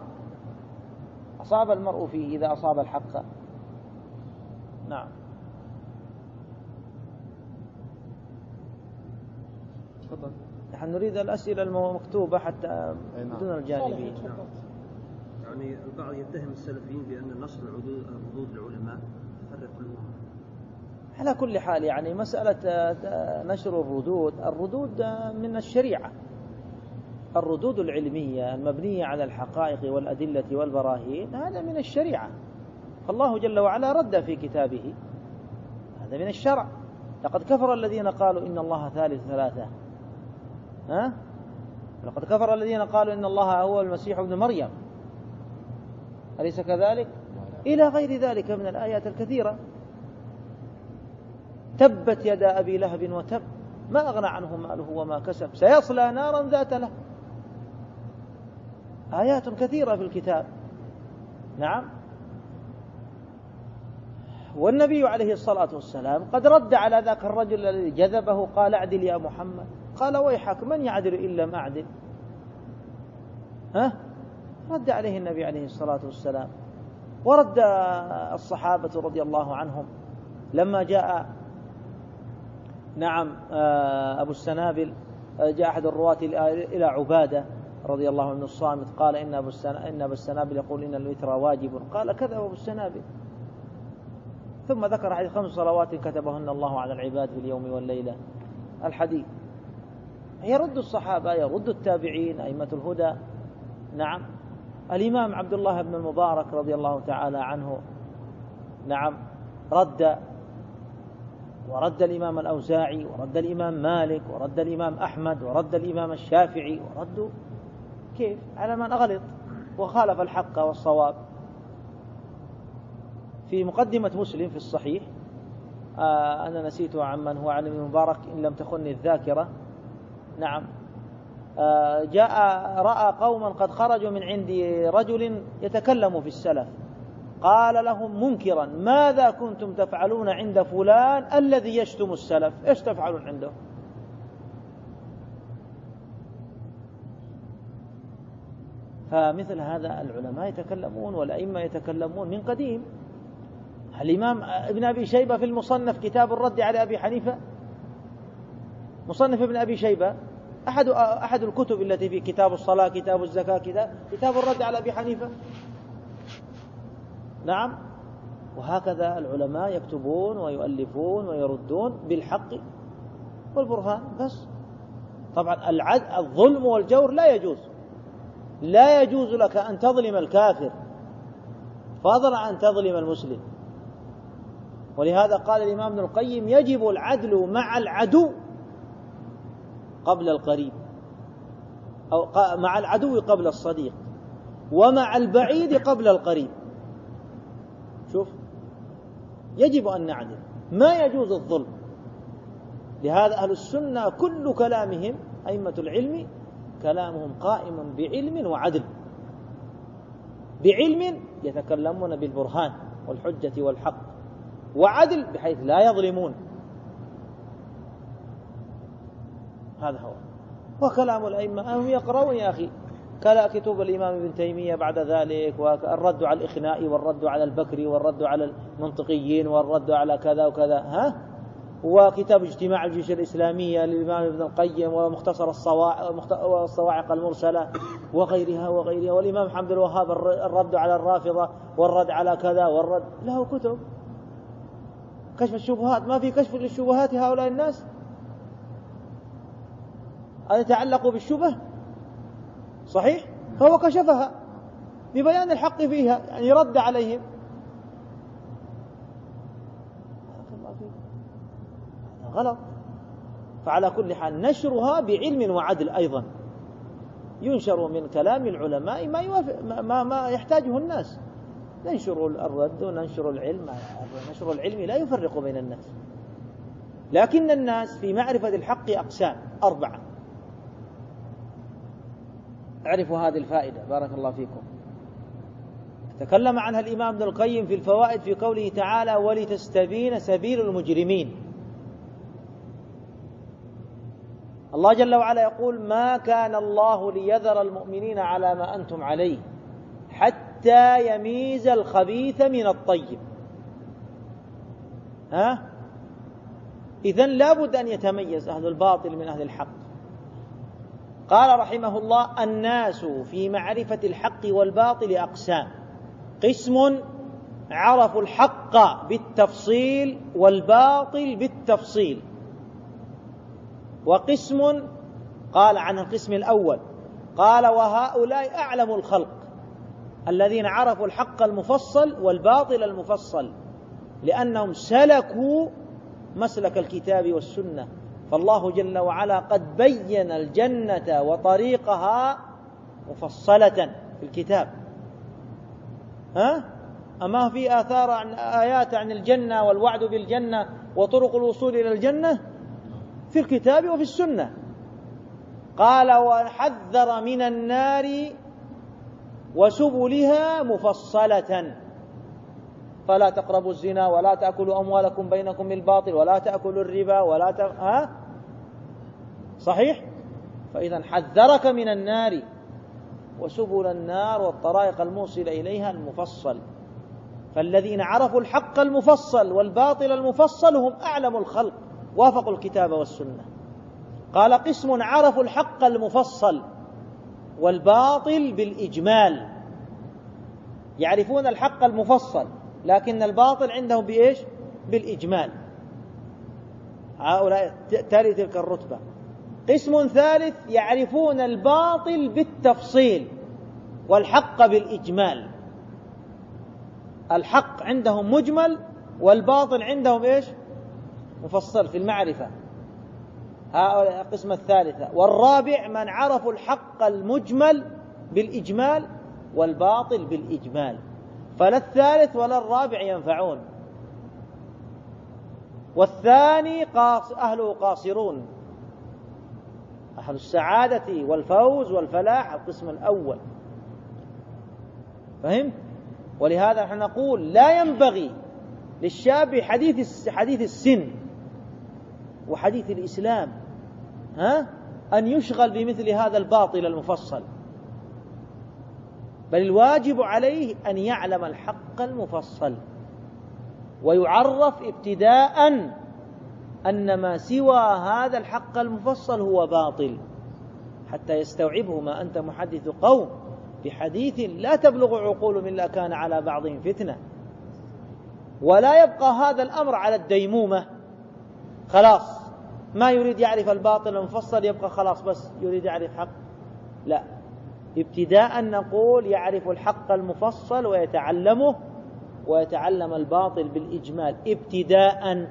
أصاب المرء فيه إذا أصاب الحق. نعم. تفضل. نحن نريد الأسئلة المكتوبة حتى بدون الجانبية. يعني البعض يتهم السلفيين بأن نشر ردود العلماء تفرق الأمة. على كل حال يعني مسألة نشر الردود من الشريعة، الردود العلمية المبنية على الحقائق والأدلة والبراهين، هذا من الشريعة، فالله جل وعلا رد في كتابه، هذا من الشرع. لقد كفر الذين قالوا إن الله ثالث ثلاثة، لقد كفر الذين قالوا إن الله هو المسيح ابن مريم، أليس كذلك؟ إلى غير ذلك من الآيات الكثيرة. تبت يدا أبي لهب وتب ما أغنى عنه ماله وما كسب سيصلى نارا ذات لهب. آيات كثيرة في الكتاب. نعم. والنبي عليه الصلاة والسلام قد رد على ذاك الرجل الذي جذبه، قال اعدل يا محمد، قال ويحك من يعدل إن لم أعدل. رد عليه النبي عليه الصلاة والسلام. ورد الصحابة رضي الله عنهم لما جاء أبو السنابل، جاء أحد الرواة إلى عبادة رضي الله عنه الصامت، قال إن أبو السنابل يقول إن الوتر واجب، قال كذب أبو السنابل. ثم ذكر حديث 5 صلوات كتبهن الله على العباد في اليوم والليلة، الحديث. يرد الصحابة، يرد التابعين، أئمة الهدى. نعم. الإمام عبد الله بن المبارك رضي الله تعالى عنه رد، ورد الإمام الأوزاعي، ورد الإمام مالك، ورد الإمام أحمد، ورد الإمام الشافعي، وردوا كيف على من أغلط وخالف الحق والصواب. في مقدمة مسلم في الصحيح، أنا نسيت عمن هو عن ابن مبارك إن لم تخني الذاكرة. نعم. جاء رأى قوما قد خرجوا من عند رجل يتكلم في السلف، قال لهم منكرا ماذا كنتم تفعلون عند فلان الذي يشتم السلف؟ ايش تفعلون عنده؟ فمثل هذا العلماء يتكلمون والأئمة يتكلمون من قديم. الإمام ابن أبي شيبة في المصنف كتاب الرد على أبي حنيفة، مصنف ابن أبي شيبة أحد الكتب التي في كتاب الصلاة، كتاب الزكاة، كتاب الرد على أبي حنيفة. نعم. وهكذا العلماء يكتبون ويؤلفون ويردون بالحق والبرهان بس. طبعا الظلم والجور لا يجوز، لا يجوز لك أن تظلم الكافر فضلا عن تظلم المسلم. ولهذا قال الإمام ابن القيم يجب العدل مع العدو قبل القريب، أو مع العدو قبل الصديق، ومع البعيد قبل القريب. شوف، يجب أن نعدل، ما يجوز الظلم. لهذا أهل السنة كل كلامهم أئمة العلم كلامهم قائم بعلم وعدل، بعلم يتكلمون بالبرهان والحجة والحق، وعدل بحيث لا يظلمون. هذا هو. وكلام الأئمة هم يقرؤون يا أخي كتب الإمام ابن تيمية بعد ذلك، والرد على الإخناء، والرد على البكري، والرد على المنطقيين، والرد على كذا وكذا، وكتاب اجتماع الجيوش الإسلامية للإمام ابن القيم، ومختصر الصواعق المرسلة وغيرها وغيرها، والإمام محمد الوهاب الرد على الرافضة، والرد على كذا، والرد له كتب. كشف الشبهات، ما في كشف للشبهات هؤلاء الناس أن يتعلقوا بالشبه. صحيح؟ فهو كشفها ببيان الحق فيها، يعني رد عليهم. غلط. فعلى كل حال نشرها بعلم وعدل أيضا، ينشر من كلام العلماء ما يوافق ما يحتاجه الناس. ننشر الرد وننشر العلم. نشر العلم لا يفرق بين الناس، لكن الناس في معرفة الحق أقسام 4. اعرفوا هذه الفائدة بارك الله فيكم. تكلم عنها الإمام ابن القيم في الفوائد في قوله تعالى: ولتستبين سبيل المجرمين. الله جل وعلا يقول: ما كان الله ليذر المؤمنين على ما أنتم عليه حتى يميز الخبيث من الطيب. إذن لا بد أن يتميز أهل الباطل من أهل الحق. قال رحمه الله: الناس في معرفة الحق والباطل أقسام: قسم عرفوا الحق بالتفصيل والباطل بالتفصيل، وقسم قال عن القسم الأول قال: وهؤلاء أعلم الخلق الذين عرفوا الحق المفصل والباطل المفصل، لأنهم سلكوا مسلك الكتاب والسنة، فالله جل وعلا قد بين الجنة وطريقها مفصلة في الكتاب. أما في آثار عن آيات عن الجنة والوعد بالجنة وطرق الوصول إلى الجنة في الكتاب وفي السنة. قال: وحذر من النار وسبلها مفصلة، فلا تقربوا الزنا ولا تأكلوا أموالكم بينكم بالباطل ولا تأكلوا الربا ولا صحيح؟ فإذا حذرك من النار وسبل النار والطرائق الموصلة إليها المفصل. فالذين عرفوا الحق المفصل والباطل المفصل هم أعلم الخلق، وافقوا الكتاب والسنة. قال: قسم عرفوا الحق المفصل والباطل بالإجمال، يعرفون الحق المفصل لكن الباطل عندهم بإيش؟ بالإجمال. هؤلاء تالي تلك الرتبة. قسم ثالث يعرفون الباطل بالتفصيل والحق بالإجمال. الحق عندهم مجمل والباطل عندهم إيش؟ مفصل في المعرفة. هؤلاء القسم الثالثة. والرابع من عرفوا الحق المجمل بالإجمال والباطل بالإجمال، فلا الثالث ولا الرابع ينفعون. والثاني أهله قاصرون، أهل السعادة والفوز والفلاح القسم الأول. فهم؟ ولهذا نحن نقول لا ينبغي للشاب حديث السن وحديث الإسلام أن يشغل بمثل هذا الباطل المفصل، بل الواجب عليه أن يعلم الحق المفصل ويعرف ابتداء أن ما سوى هذا الحق المفصل هو باطل، حتى يستوعبه ما أنت محدث قوم بحديث لا تبلغ عقولهم إلا كان على بعضهم فتنة. ولا يبقى هذا الأمر على الديمومة، خلاص ما يريد يعرف الباطل المفصل يبقى خلاص بس يريد يعرف حق. لا، ابتداء نقول يعرف الحق المفصل ويتعلمه، ويتعلم الباطل بالإجمال ابتداء.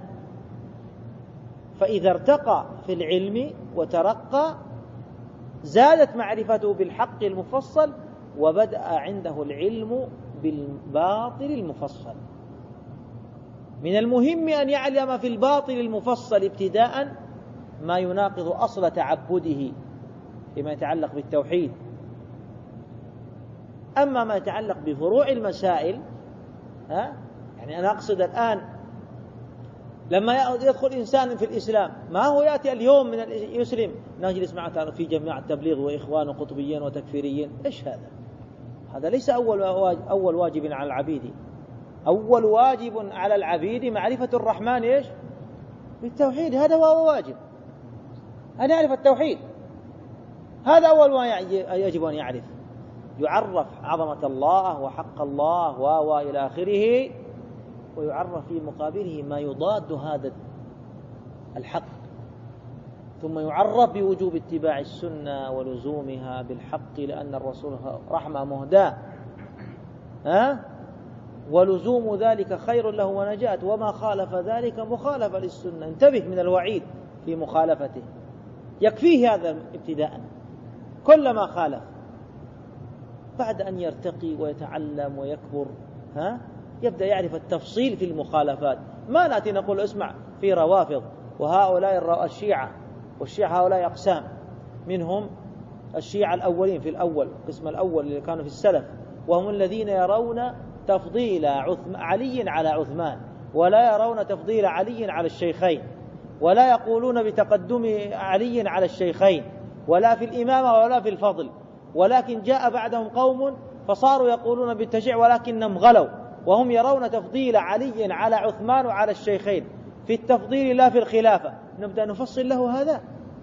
فإذا ارتقى في العلم وترقى زادت معرفته بالحق المفصل، وبدأ عنده العلم بالباطل المفصل. من المهم أن يعلم في الباطل المفصل ابتداء ما يناقض أصل تعبده فيما يتعلق بالتوحيد. أما ما يتعلق بفروع المسائل يعني أنا أقصد الآن لما يدخل إنسان في الإسلام ما هو يأتي اليوم من يسلم نجلس معه في جماعة تبليغ وإخوان وقطبيين وتكفيريين. إيش هذا؟ هذا ليس أول واجب على العبيد. أول واجب على العبيد معرفة الرحمن إيش؟ بالتوحيد. هذا هو واجب أن يعرف التوحيد. هذا أول ما يجب أن يعرف عظمة الله وحق الله وإلى آخره، ويعرف في مقابله ما يضاد هذا الحق. ثم يعرف بوجوب اتباع السنة ولزومها بالحق لأن الرسول رحمة مهداة، ولزوم ذلك خير له ونجاة، وما خالف ذلك مخالفة للسنة. انتبه من الوعيد في مخالفته، يكفيه هذا ابتداء. كلما خالف بعد أن يرتقي ويتعلم ويكبر يبدأ يعرف التفصيل في المخالفات. ما نأتي نقول اسمع في روافض وهؤلاء الشيعة، والشيعة هؤلاء أقسام، منهم الشيعة الأولين في الأول، القسم الأول اللي كانوا في السلف، وهم الذين يرون تفضيل علي على عثمان، ولا يرون تفضيل علي على الشيخين، ولا يقولون بتقدم علي على الشيخين ولا في الإمامة ولا في الفضل، ولكن جاء بعدهم قوم فصاروا يقولون بالتشيع ولكنهم غلوا، وهم يرون تفضيل علي على عثمان وعلى الشيخين في التفضيل لا في الخلافة. نبدأ نفصل له هذا،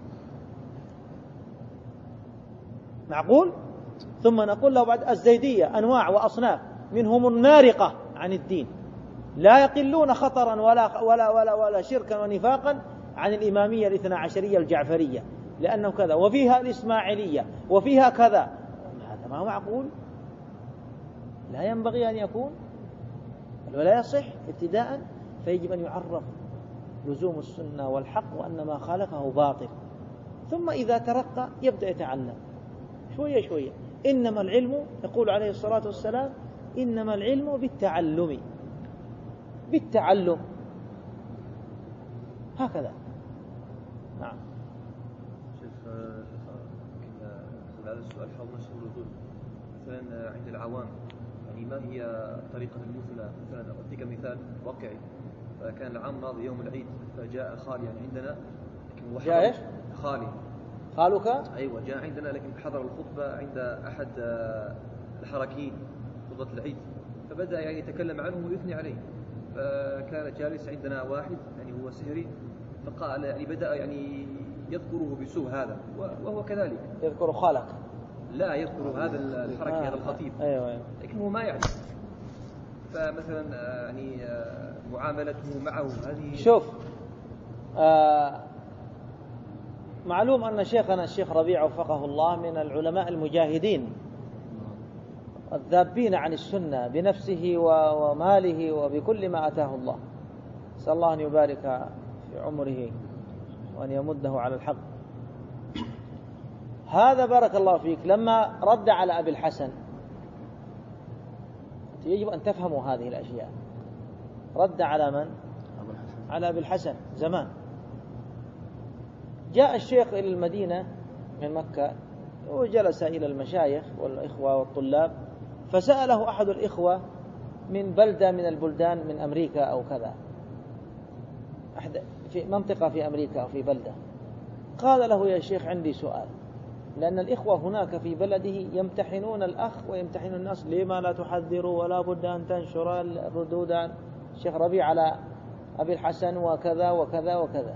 معقول؟ ثم نقول له بعد الزيدية أنواع وأصناف، منهم النارقة عن الدين، لا يقلون خطرا ولا شركا ونفاقا عن الإمامية الاثنى عشرية الجعفرية، لأنه كذا، وفيها الإسماعيلية وفيها كذا. هذا ما هو معقول، لا ينبغي أن يكون ولا يصح ابتداء. فيجب أن يعرف لزوم السنة والحق وأن ما خالفه باطل، ثم إذا ترقى يبدأ يتعلم شوية شوية. إنما العلم، يقول عليه الصلاة والسلام، إنما العلم بالتعلم هكذا. نعم. شيخ هذا السؤال حول نشر الردود مثلا عند العوام، يعني ما هي الطريقة المثلى؟ مثلا أعطيك مثال واقعي. فكان العام الماضي يوم العيد فجاء خالي يعني عندنا، لكن جاء ايش؟ خالك؟ أيوة جاء عندنا، لكن حضر الخطبة عند أحد الحركيين خطبة العيد، فبدأ يعني يتكلم عنه ويثني عليه. فكان جالس عندنا واحد يعني هو سهري، فقال يعني بدأ يعني يذكره بسوء هذا، وهو كذلك يذكر خالك، لا يذكر هذا الحركي هذا الخطيب، أيوة. لكن هو ما يعرف. فمثلا يعني معاملته معه هذه، شوف معلوم أن شيخنا الشيخ ربيع وفقه الله من العلماء المجاهدين الذابين عن السنة بنفسه وماله وبكل ما أتاه الله. نسأل الله أن يبارك في عمره وأن يمده على الحق. هذا بارك الله فيك لما رد على أبي الحسن، يجب أن تفهموا هذه الأشياء. رد على من؟ على أبي الحسن زمان. جاء الشيخ إلى المدينة من مكة وجلس إلى المشايخ والإخوة والطلاب، فسأله أحد الإخوة من بلدة من البلدان من أمريكا أو كذا، في منطقة في أمريكا أو في بلدة، قال له يا شيخ عندي سؤال، لأن الإخوة هناك في بلده يمتحنون الأخ ويمتحنون الناس، لما لا تحذروا ولا بد أن تنشر الردود عن الشيخ ربيع على أبي الحسن وكذا وكذا وكذا.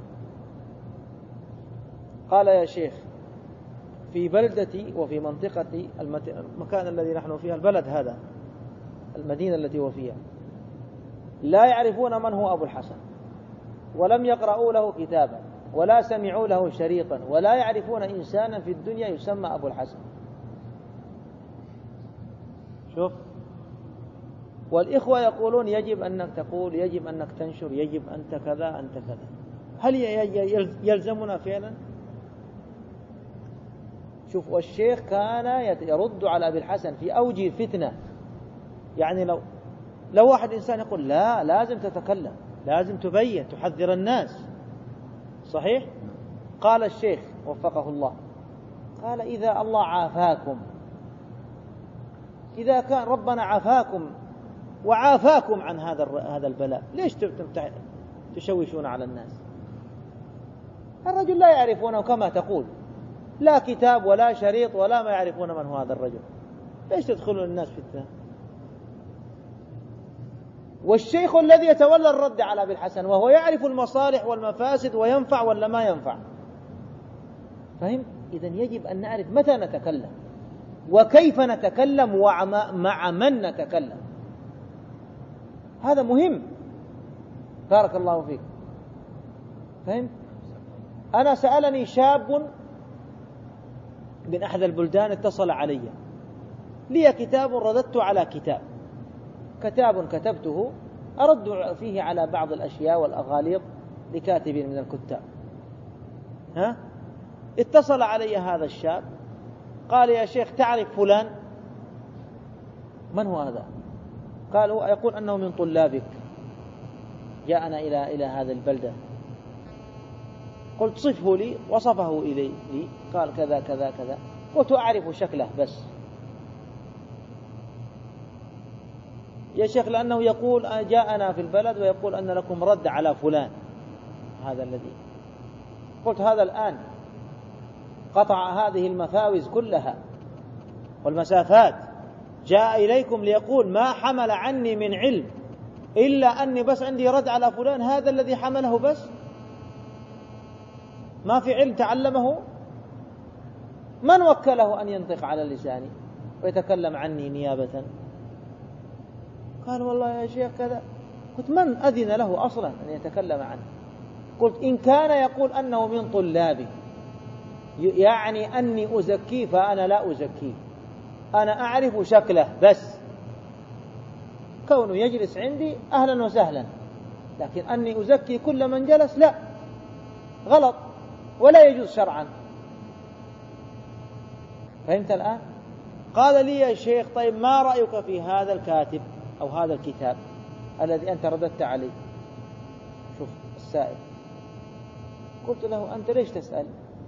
قال يا شيخ في بلدتي وفي منطقتي المكان الذي نحن فيها، البلد هذا المدينة التي هو فيها، لا يعرفون من هو أبو الحسن، ولم يقرأوا له كتابا ولا سمعوا له شريطا، ولا يعرفون إنسانا في الدنيا يسمى أبو الحسن. شوف، والإخوة يقولون يجب أنك تقول، يجب أنك تنشر، يجب أنت كذا أنت كذا. هل يلزمنا فعلا؟ شوف، والشيخ كان يرد على أبي الحسن في أوجه الفتنة. يعني لو واحد إنسان يقول لا لازم تتكلم، لازم تبين، تحذر الناس، صحيح؟ قال الشيخ وفقه الله، قال إذا الله عافاكم، إذا كان ربنا عافاكم وعافاكم عن هذا البلاء، ليش تشوشون على الناس؟ الرجل لا يعرفونه كما تقول، لا كتاب ولا شريط ولا ما يعرفون من هو هذا الرجل، ليش تدخلون الناس في التهم؟ والشيخ الذي يتولى الرد على أبي الحسن وهو يعرف المصالح والمفاسد وينفع ولا ما ينفع، فهم؟ إذن يجب أن نعرف متى نتكلم وكيف نتكلم ومع من نتكلم، هذا مهم. بارك الله فيك، فهم؟ أنا سألني شاب من أحد البلدان، اتصل علي، لي كتاب رددت على كتاب كتبته أرد فيه على بعض الأشياء والأغاليط لكاتب من الكتاب. اتصل علي هذا الشاب قال: يا شيخ تعرف فلان؟ من هو هذا؟ قال: هو يقول أنه من طلابك، جاءنا إلى هذه البلدة. قلت: صفه لي. وصفه لي، قال كذا كذا كذا. قلت: أعرف شكله بس يا شيخ، لأنه يقول جاءنا في البلد ويقول أن لكم رد على فلان هذا الذي. قلت: هذا الآن قطع هذه المفاوز كلها والمسافات، جاء إليكم ليقول ما حمل عني من علم إلا أني بس عندي رد على فلان، هذا الذي حمله بس، ما في علم تعلمه. من وكله أن ينطق على لساني ويتكلم عني نيابة؟ قال: والله يا شيخ كذا. قلت: من أذن له أصلا أن يتكلم عنه؟ قلت: إن كان يقول أنه من طلابي يعني أني أزكيه، فأنا لا أزكيه، أنا أعرف شكله بس، كونه يجلس عندي أهلا وسهلا، لكن أني أزكي كل من جلس لا، غلط ولا يجوز شرعا. فهمت الآن؟ قال لي: يا شيخ طيب ما رأيك في هذا الكاتب أو هذا الكتاب الذي أنت رددت عليه؟ شوف السائل. قلت له: أنت ليش تسأل؟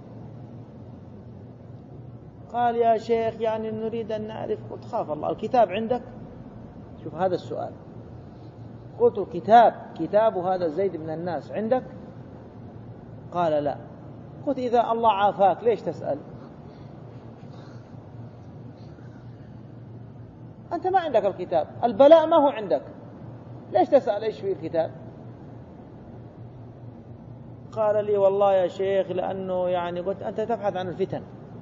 قال: يا شيخ يعني نريد أن نعرف. قلت: خاف الله، الكتاب عندك؟ شوف هذا السؤال. قلت: كتاب هذا زيد بن الناس عندك؟ قال: لا. قلت: إذا الله عافاك ليش تسأل؟ أنت ما عندك الكتاب، البلاء ما هو عندك، ليش تسأل إيش فيه الكتاب؟ قال لي: والله يا شيخ لأنه يعني. قلت: أنت تبحث عن الفتن؟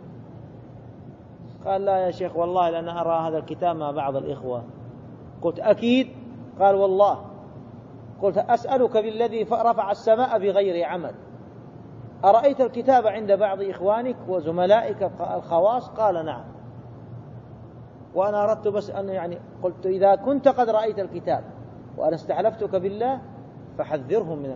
قال: لا يا شيخ والله لأن أرى هذا الكتاب مع بعض الإخوة. قلت: أكيد؟ قال: والله. قلت: أسألك بالذي رفع السماء بغير عمد، أرأيت الكتاب عند بعض إخوانك وزملائك الخواص؟ قال: نعم. وأنا أردت بس أن يعني قلت: إذا كنت قد رأيت الكتاب وأنا استحلفتك بالله فحذرهم من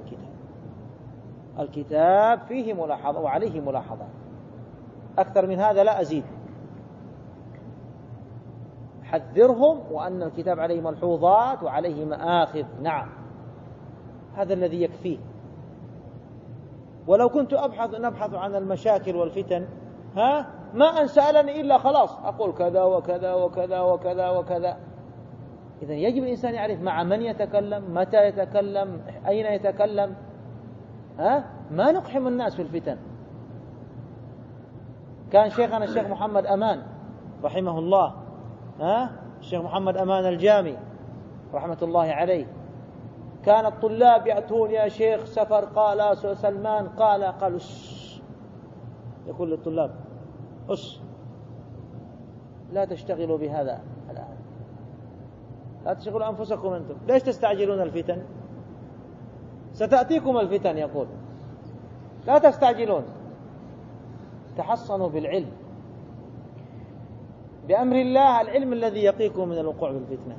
الكتاب فيه ملاحظة وعليه ملاحظة، أكثر من هذا لا أزيد. حذرهم وأن الكتاب عليه ملحوظات وعليه مآخذ، نعم، هذا الذي يكفيه. ولو كنت نبحث عن المشاكل والفتن، ما أن سألني إلا خلاص أقول كذا وكذا وكذا وكذا وكذا. إذن يجب الإنسان يعرف مع من يتكلم، متى يتكلم، أين يتكلم. ما نقحم الناس في الفتن. كان شيخنا الشيخ محمد أمان رحمه الله، الشيخ محمد أمان الجامي رحمة الله عليه، كان الطلاب يأتون: يا شيخ سفر قال سلمان قالوا يقول للطلاب: لا تشتغلوا بهذا الآن، لا تشغلوا أنفسكم أنتم، ليش تستعجلون الفتن؟ ستأتيكم الفتن. يقول: لا تستعجلون، تحصنوا بالعلم، بأمر الله، العلم الذي يقيكم من الوقوع بالفتنة.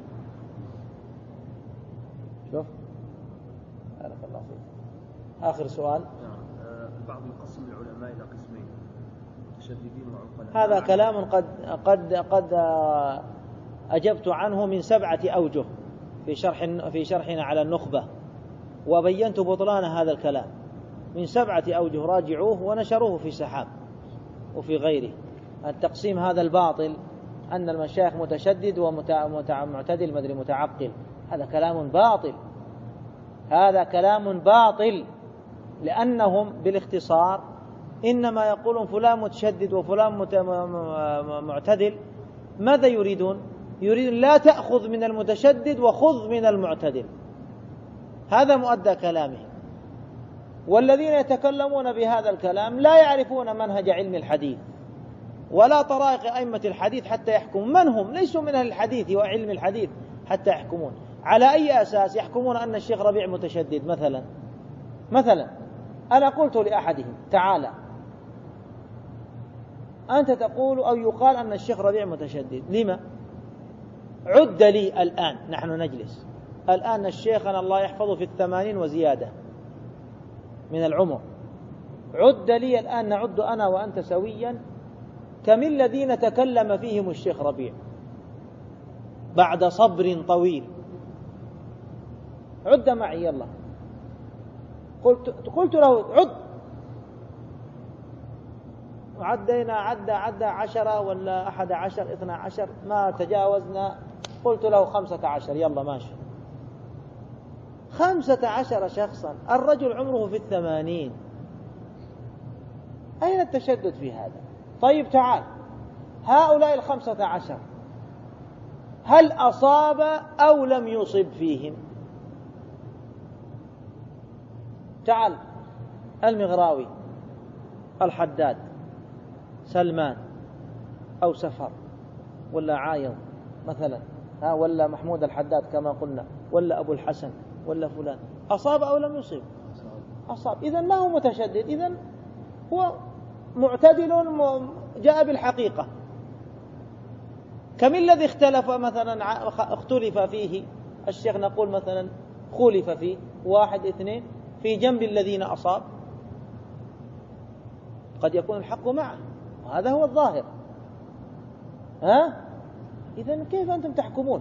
شوف، بارك الله فيك. آخر سؤال. بعض يقسم العلماء إلى قسمين: متشددين وعقلاء. هذا كلام قد أجبت عنه من 7 أوجه في شرحنا على النخبة، وبينت بطلان هذا الكلام من 7 أوجه، راجعوه ونشروه في سحاب وفي غيره. التقسيم هذا الباطل، أن المشايخ متشدد ومعتدل مدري متعقل، هذا كلام باطل، هذا كلام باطل، لأنهم بالاختصار إنما يقولون فلان متشدد وفلان معتدل. ماذا يريدون؟ لا تأخذ من المتشدد وخذ من المعتدل، هذا مؤدى كلامهم. والذين يتكلمون بهذا الكلام لا يعرفون منهج علم الحديث ولا طرائق أئمة الحديث حتى يحكمون. من هم؟ ليسوا من أهل الحديث وعلم الحديث حتى يحكمون. على أي أساس يحكمون أن الشيخ ربيع متشدد مثلا؟ أنا قلت لأحدهم تعالى أنت تقول أو يقال أن الشيخ ربيع متشدد، لما؟ عد لي الآن، نحن نجلس الآن الشيخنا الله يحفظه في 80 وزيادة من العمر، عد لي الآن نعد أنا وأنت سويا كم الذين تكلم فيهم الشيخ ربيع بعد صبر طويل. عد معي يلا. قلت له عد، وعدينا عد 10 ولا 11 12 ما تجاوزنا. قلت له 15 يلا ماشي. 15 شخصا، الرجل عمره في 80. أين التشدد في هذا؟ طيب تعال، هؤلاء 15 هل أصاب أو لم يصب فيهم؟ تعال، المغراوي، الحداد، سلمان أو سفر ولا عايض مثلا، ولا محمود الحداد كما قلنا، ولا أبو الحسن ولا فلان، أصاب أو لم يصب؟ أصاب. إذن ما هو متشدد، إذن هو معتدل جاء بالحقيقة. كم الذي اختلف مثلا اختلف فيه الشيخ، نقول مثلا خلف فيه 1 2 في جنب الذين أصاب، قد يكون الحق معه وهذا هو الظاهر. إذن كيف أنتم تحكمون؟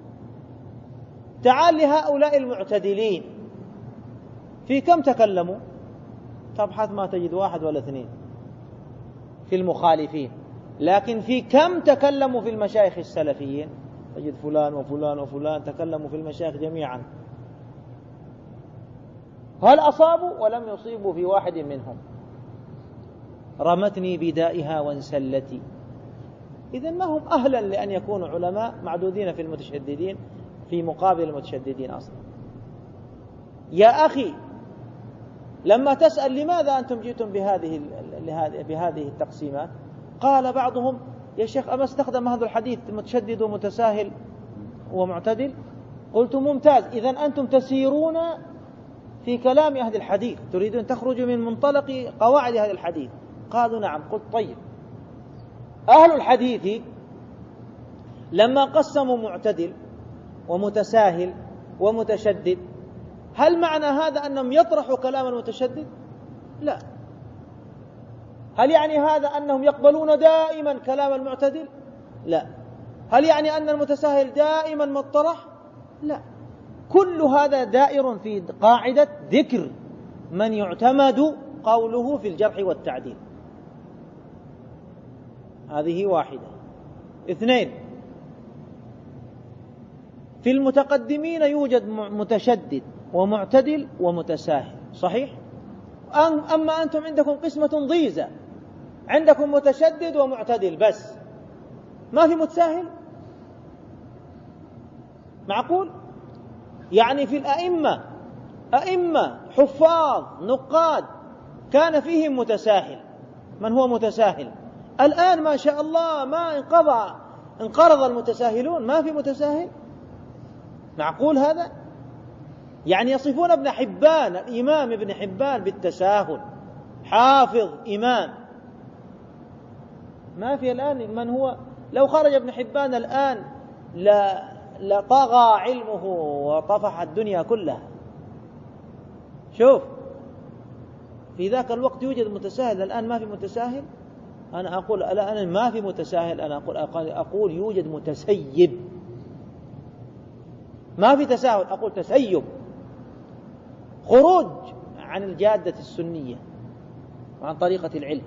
تعال لهؤلاء المعتدلين في كم تكلموا؟ تبحث ما تجد 1 ولا 2 في المخالفين، لكن في كم تكلموا في المشايخ السلفيين؟ تجد فلان وفلان وفلان تكلموا في المشايخ جميعا. هل أصابوا ولم يصيبوا في واحد منهم؟ رمتني بدائها وانسلتي. إذن ما هم أهلا لأن يكونوا علماء معدودين في المتشددين في مقابل المتشددين أصلا. يا أخي لما تسأل لماذا أنتم جئتم بهذه التقسيمات، قال بعضهم يا شيخ أما استخدم هذا الحديث متشدد ومتساهل ومعتدل. قلت ممتاز، إذن أنتم تسيرون في كلام أهل الحديث، تريدون تخرجوا من منطلق قواعد أهل الحديث. قالوا نعم. قلت طيب، أهل الحديث لما قسموا معتدل ومتساهل ومتشدد، هل معنى هذا أنهم يطرحوا كلام المتشدد؟ لا. هل يعني هذا أنهم يقبلون دائما كلام المعتدل؟ لا. هل يعني أن المتساهل دائما مطرح؟ لا. كل هذا دائر في قاعدة ذكر من يعتمد قوله في الجرح والتعديل. هذه 1. 2، في المتقدمين يوجد متشدد ومعتدل ومتساهل، صحيح؟ أما أنتم عندكم قسمة ضيزة، عندكم متشدد ومعتدل بس، ما في متساهل. معقول؟ يعني في الأئمة أئمة حفاظ نقاد كان فيهم متساهل. من هو متساهل؟ الآن ما شاء الله ما انقرض المتساهلون، ما في متساهل. معقول هذا؟ يعني يصفون ابن حبان الإمام ابن حبان بالتساهل، حافظ إمام. ما في الآن من هو، لو خرج ابن حبان الآن لطغى علمه وطفح الدنيا كلها. شوف، في ذاك الوقت يوجد متساهل، الآن ما في متساهل. أنا أقول الآن ما في متساهل، أنا أقول يوجد متسيب. ما في تساهل، أقول تسيب، خروج عن الجادة السنية وعن طريقة العلم.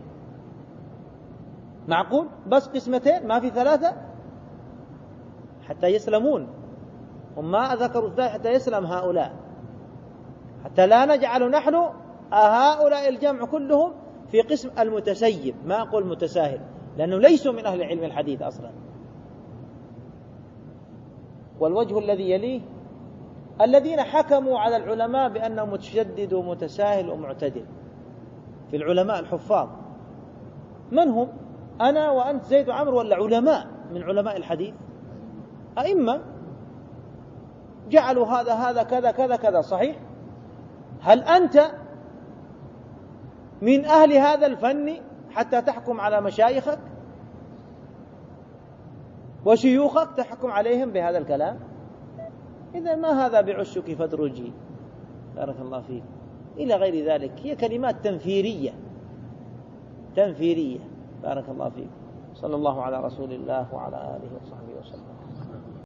معقول؟ بس قسمتين، ما في 3 حتى يسلمون. وما ذكروا ذلك حتى يسلم هؤلاء، حتى لا نجعل نحن هؤلاء الجمع كلهم في قسم المتسيب. ما أقول متساهل لأنه ليسوا من أهل علم الحديث أصلا. والوجه الذي يليه الذين حكموا على العلماء بأنه متشدد ومتساهل ومعتدل في العلماء الحفاظ، من هم؟ أنا وأنت زيد وعمر، ولا علماء من علماء الحديث؟ أئمة جعلوا هذا كذا كذا كذا، صحيح؟ هل أنت من أهل هذا الفن حتى تحكم على مشايخك وشيوخك، تحكم عليهم بهذا الكلام؟ إذا ما هذا بعشك فادرجي، بارك الله فيك، إلى غير ذلك. هي كلمات تنفيرية بارك الله فيك. صلى الله على رسول الله وعلى آله وصحبه وسلم.